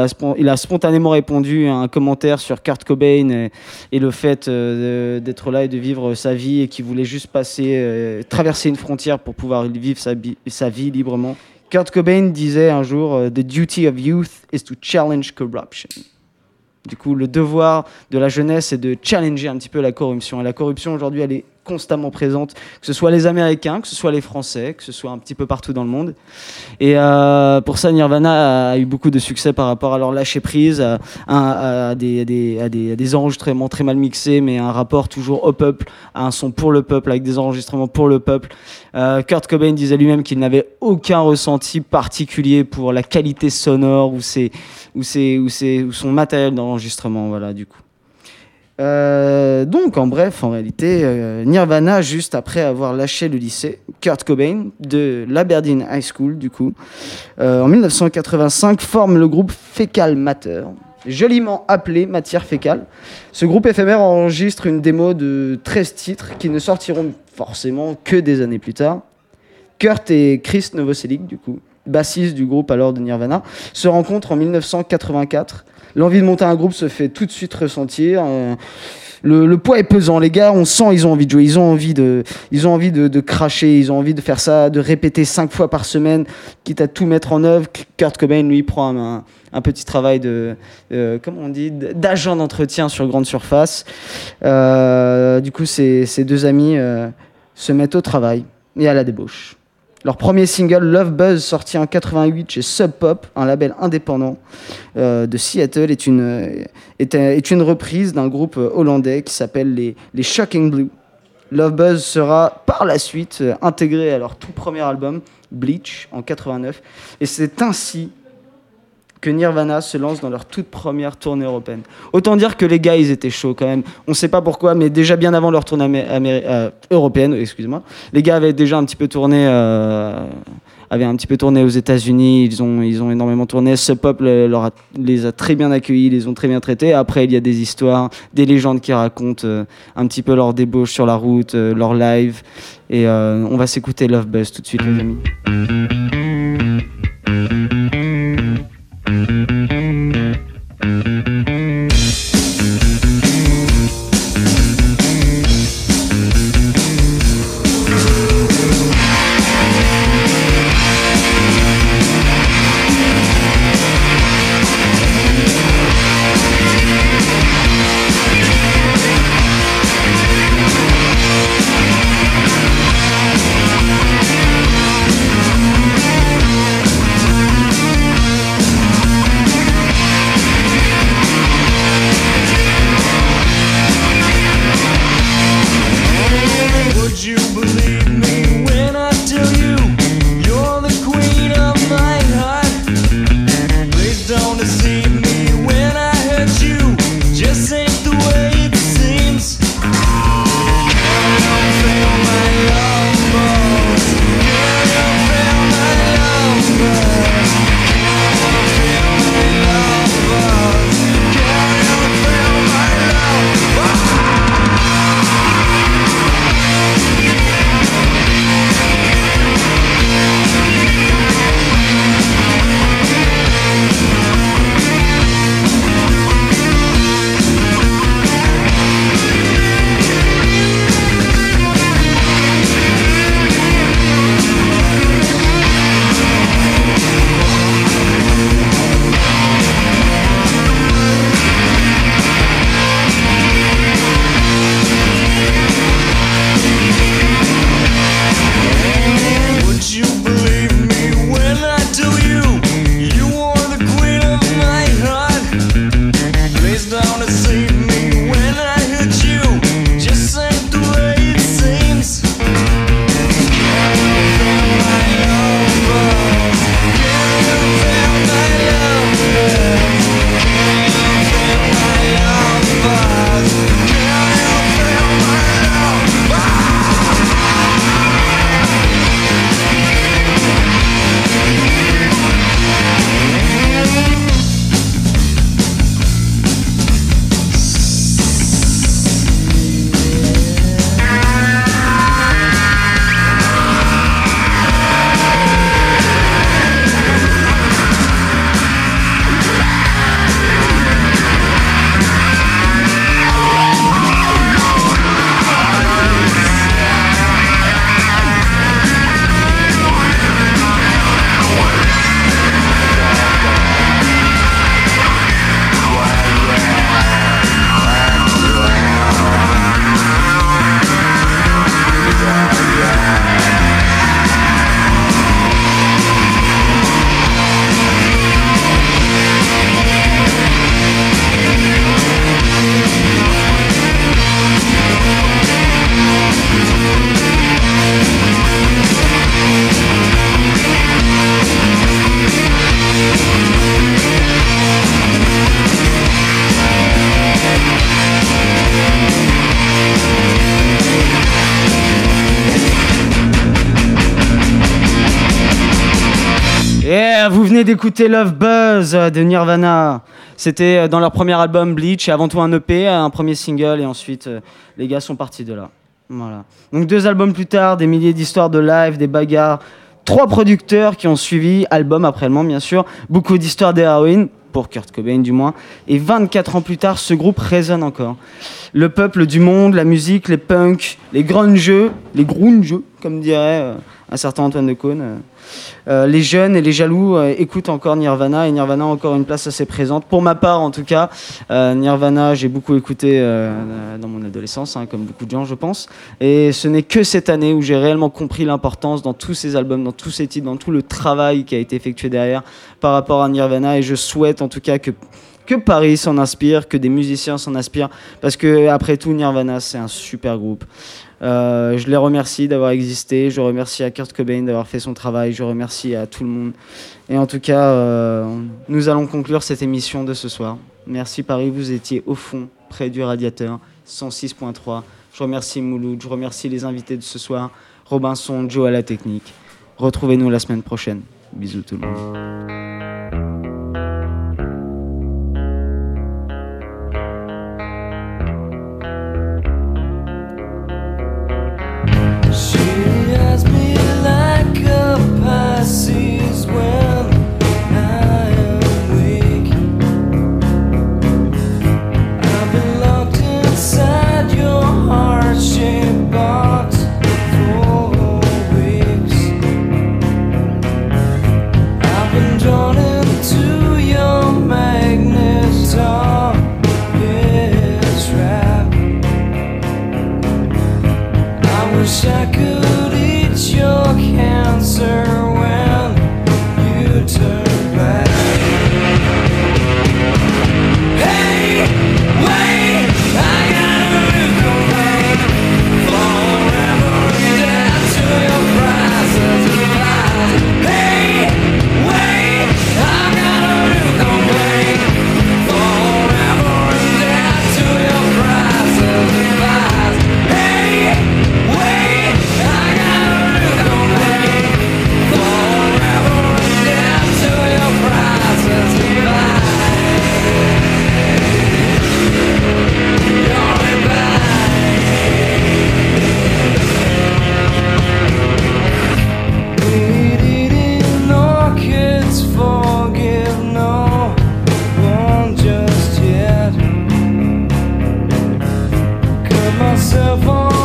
un commentaire sur Kurt Cobain et le fait d'être là et de vivre sa vie, et qu'il voulait juste traverser une frontière pour pouvoir vivre sa vie librement. Kurt Cobain disait un jour « The duty of youth is to challenge corruption ». Du coup, le devoir de la jeunesse est de challenger un petit peu la corruption. Et la corruption, aujourd'hui, elle est constamment présente, que ce soit les Américains, que ce soit les Français, que ce soit un petit peu partout dans le monde. Et pour ça, Nirvana a eu beaucoup de succès par rapport à leur lâcher-prise, à des enregistrements très mal mixés, mais un rapport toujours au peuple, à un son pour le peuple, avec des enregistrements pour le peuple. Kurt Cobain disait lui-même qu'il n'avait aucun ressenti particulier pour la qualité sonore ou son matériel d'enregistrement, voilà, du coup. Donc, en bref, en réalité, Nirvana, juste après avoir lâché le lycée, Kurt Cobain, de l'Aberdeen High School, du coup, en 1985, forme le groupe Fecal Matter, joliment appelé Matière Fécale. Ce groupe éphémère enregistre une démo de 13 titres qui ne sortiront forcément que des années plus tard. Kurt et Chris Novoselic, du coup, bassiste du groupe alors de Nirvana, se rencontrent en 1984. L'envie de monter un groupe se fait tout de suite ressentir. Le poids est pesant, les gars, on sent ils ont envie de jouer, ils ont envie de cracher, ils ont envie de faire ça, de répéter 5 fois par semaine, quitte à tout mettre en œuvre. Kurt Cobain, lui, prend un petit travail d'agent d'entretien sur grande surface. Du coup, ces deux amis se mettent au travail et à la débauche. Leur premier single, Love Buzz, sorti en 88 chez Sub Pop, un label indépendant de Seattle, est une reprise d'un groupe hollandais qui s'appelle les Shocking Blue. Love Buzz sera par la suite intégré à leur tout premier album, Bleach, en 89. Et c'est ainsi que Nirvana se lance dans leur toute première tournée européenne. Autant dire que les gars, ils étaient chauds quand même. On ne sait pas pourquoi, mais déjà bien avant leur tournée européenne, excuse-moi, les gars avaient déjà un petit peu tourné, aux États-Unis. Ils ont énormément tourné. Sub Pop les a très bien accueillis, les ont très bien traités. Après, il y a des histoires, des légendes qui racontent un petit peu leur débauche sur la route, leur live. Et on va s'écouter Love Buzz tout de suite, les amis. Down to save me when I hurt you. Just say Yeah, vous venez d'écouter Love Buzz de Nirvana. C'était dans leur premier album Bleach, et avant tout un EP, un premier single, et ensuite les gars sont partis de là. Voilà. Donc 2 albums plus tard, des milliers d'histoires de live, des bagarres, 3 producteurs qui ont suivi, album après album bien sûr, beaucoup d'histoires d'héroïne, pour Kurt Cobain du moins, et 24 ans plus tard, ce groupe résonne encore. Le peuple du monde, la musique, les punks, les grunge, comme dirait un certain Antoine Decaune. Les jeunes et les jaloux écoutent encore Nirvana, et Nirvana a encore une place assez présente. Pour ma part, en tout cas, Nirvana, j'ai beaucoup écouté dans mon adolescence, comme beaucoup de gens, je pense. Et ce n'est que cette année où j'ai réellement compris l'importance dans tous ces albums, dans tous ces titres, dans tout le travail qui a été effectué derrière par rapport à Nirvana. Et je souhaite en tout cas que Paris s'en inspire, que des musiciens s'en inspirent, parce que après tout, Nirvana, c'est un super groupe. Je les remercie d'avoir existé, je remercie à Kurt Cobain d'avoir fait son travail, je remercie à tout le monde. Et en tout cas, nous allons conclure cette émission de ce soir. Merci Paris, vous étiez au fond, près du radiateur, 106.3. Je remercie Mouloud, je remercie les invités de ce soir, Robinson, Joe à la technique. Retrouvez-nous la semaine prochaine. Bisous tout le monde. Passes when I am weak. I've been locked inside your heart-shaped box for weeks. I've been drawn into your magnet trap. I wish I could eat your cancer when you turn back. Hey, wait, I gotta look away forever and down to your prices of lies. Hey, wait, I gotta look away forever and down to your prices of lies. Hey, wait, I gotta look away forever and down to your prices of lies. You're Weed-eating orchids forgive no one just yet. Cut myself on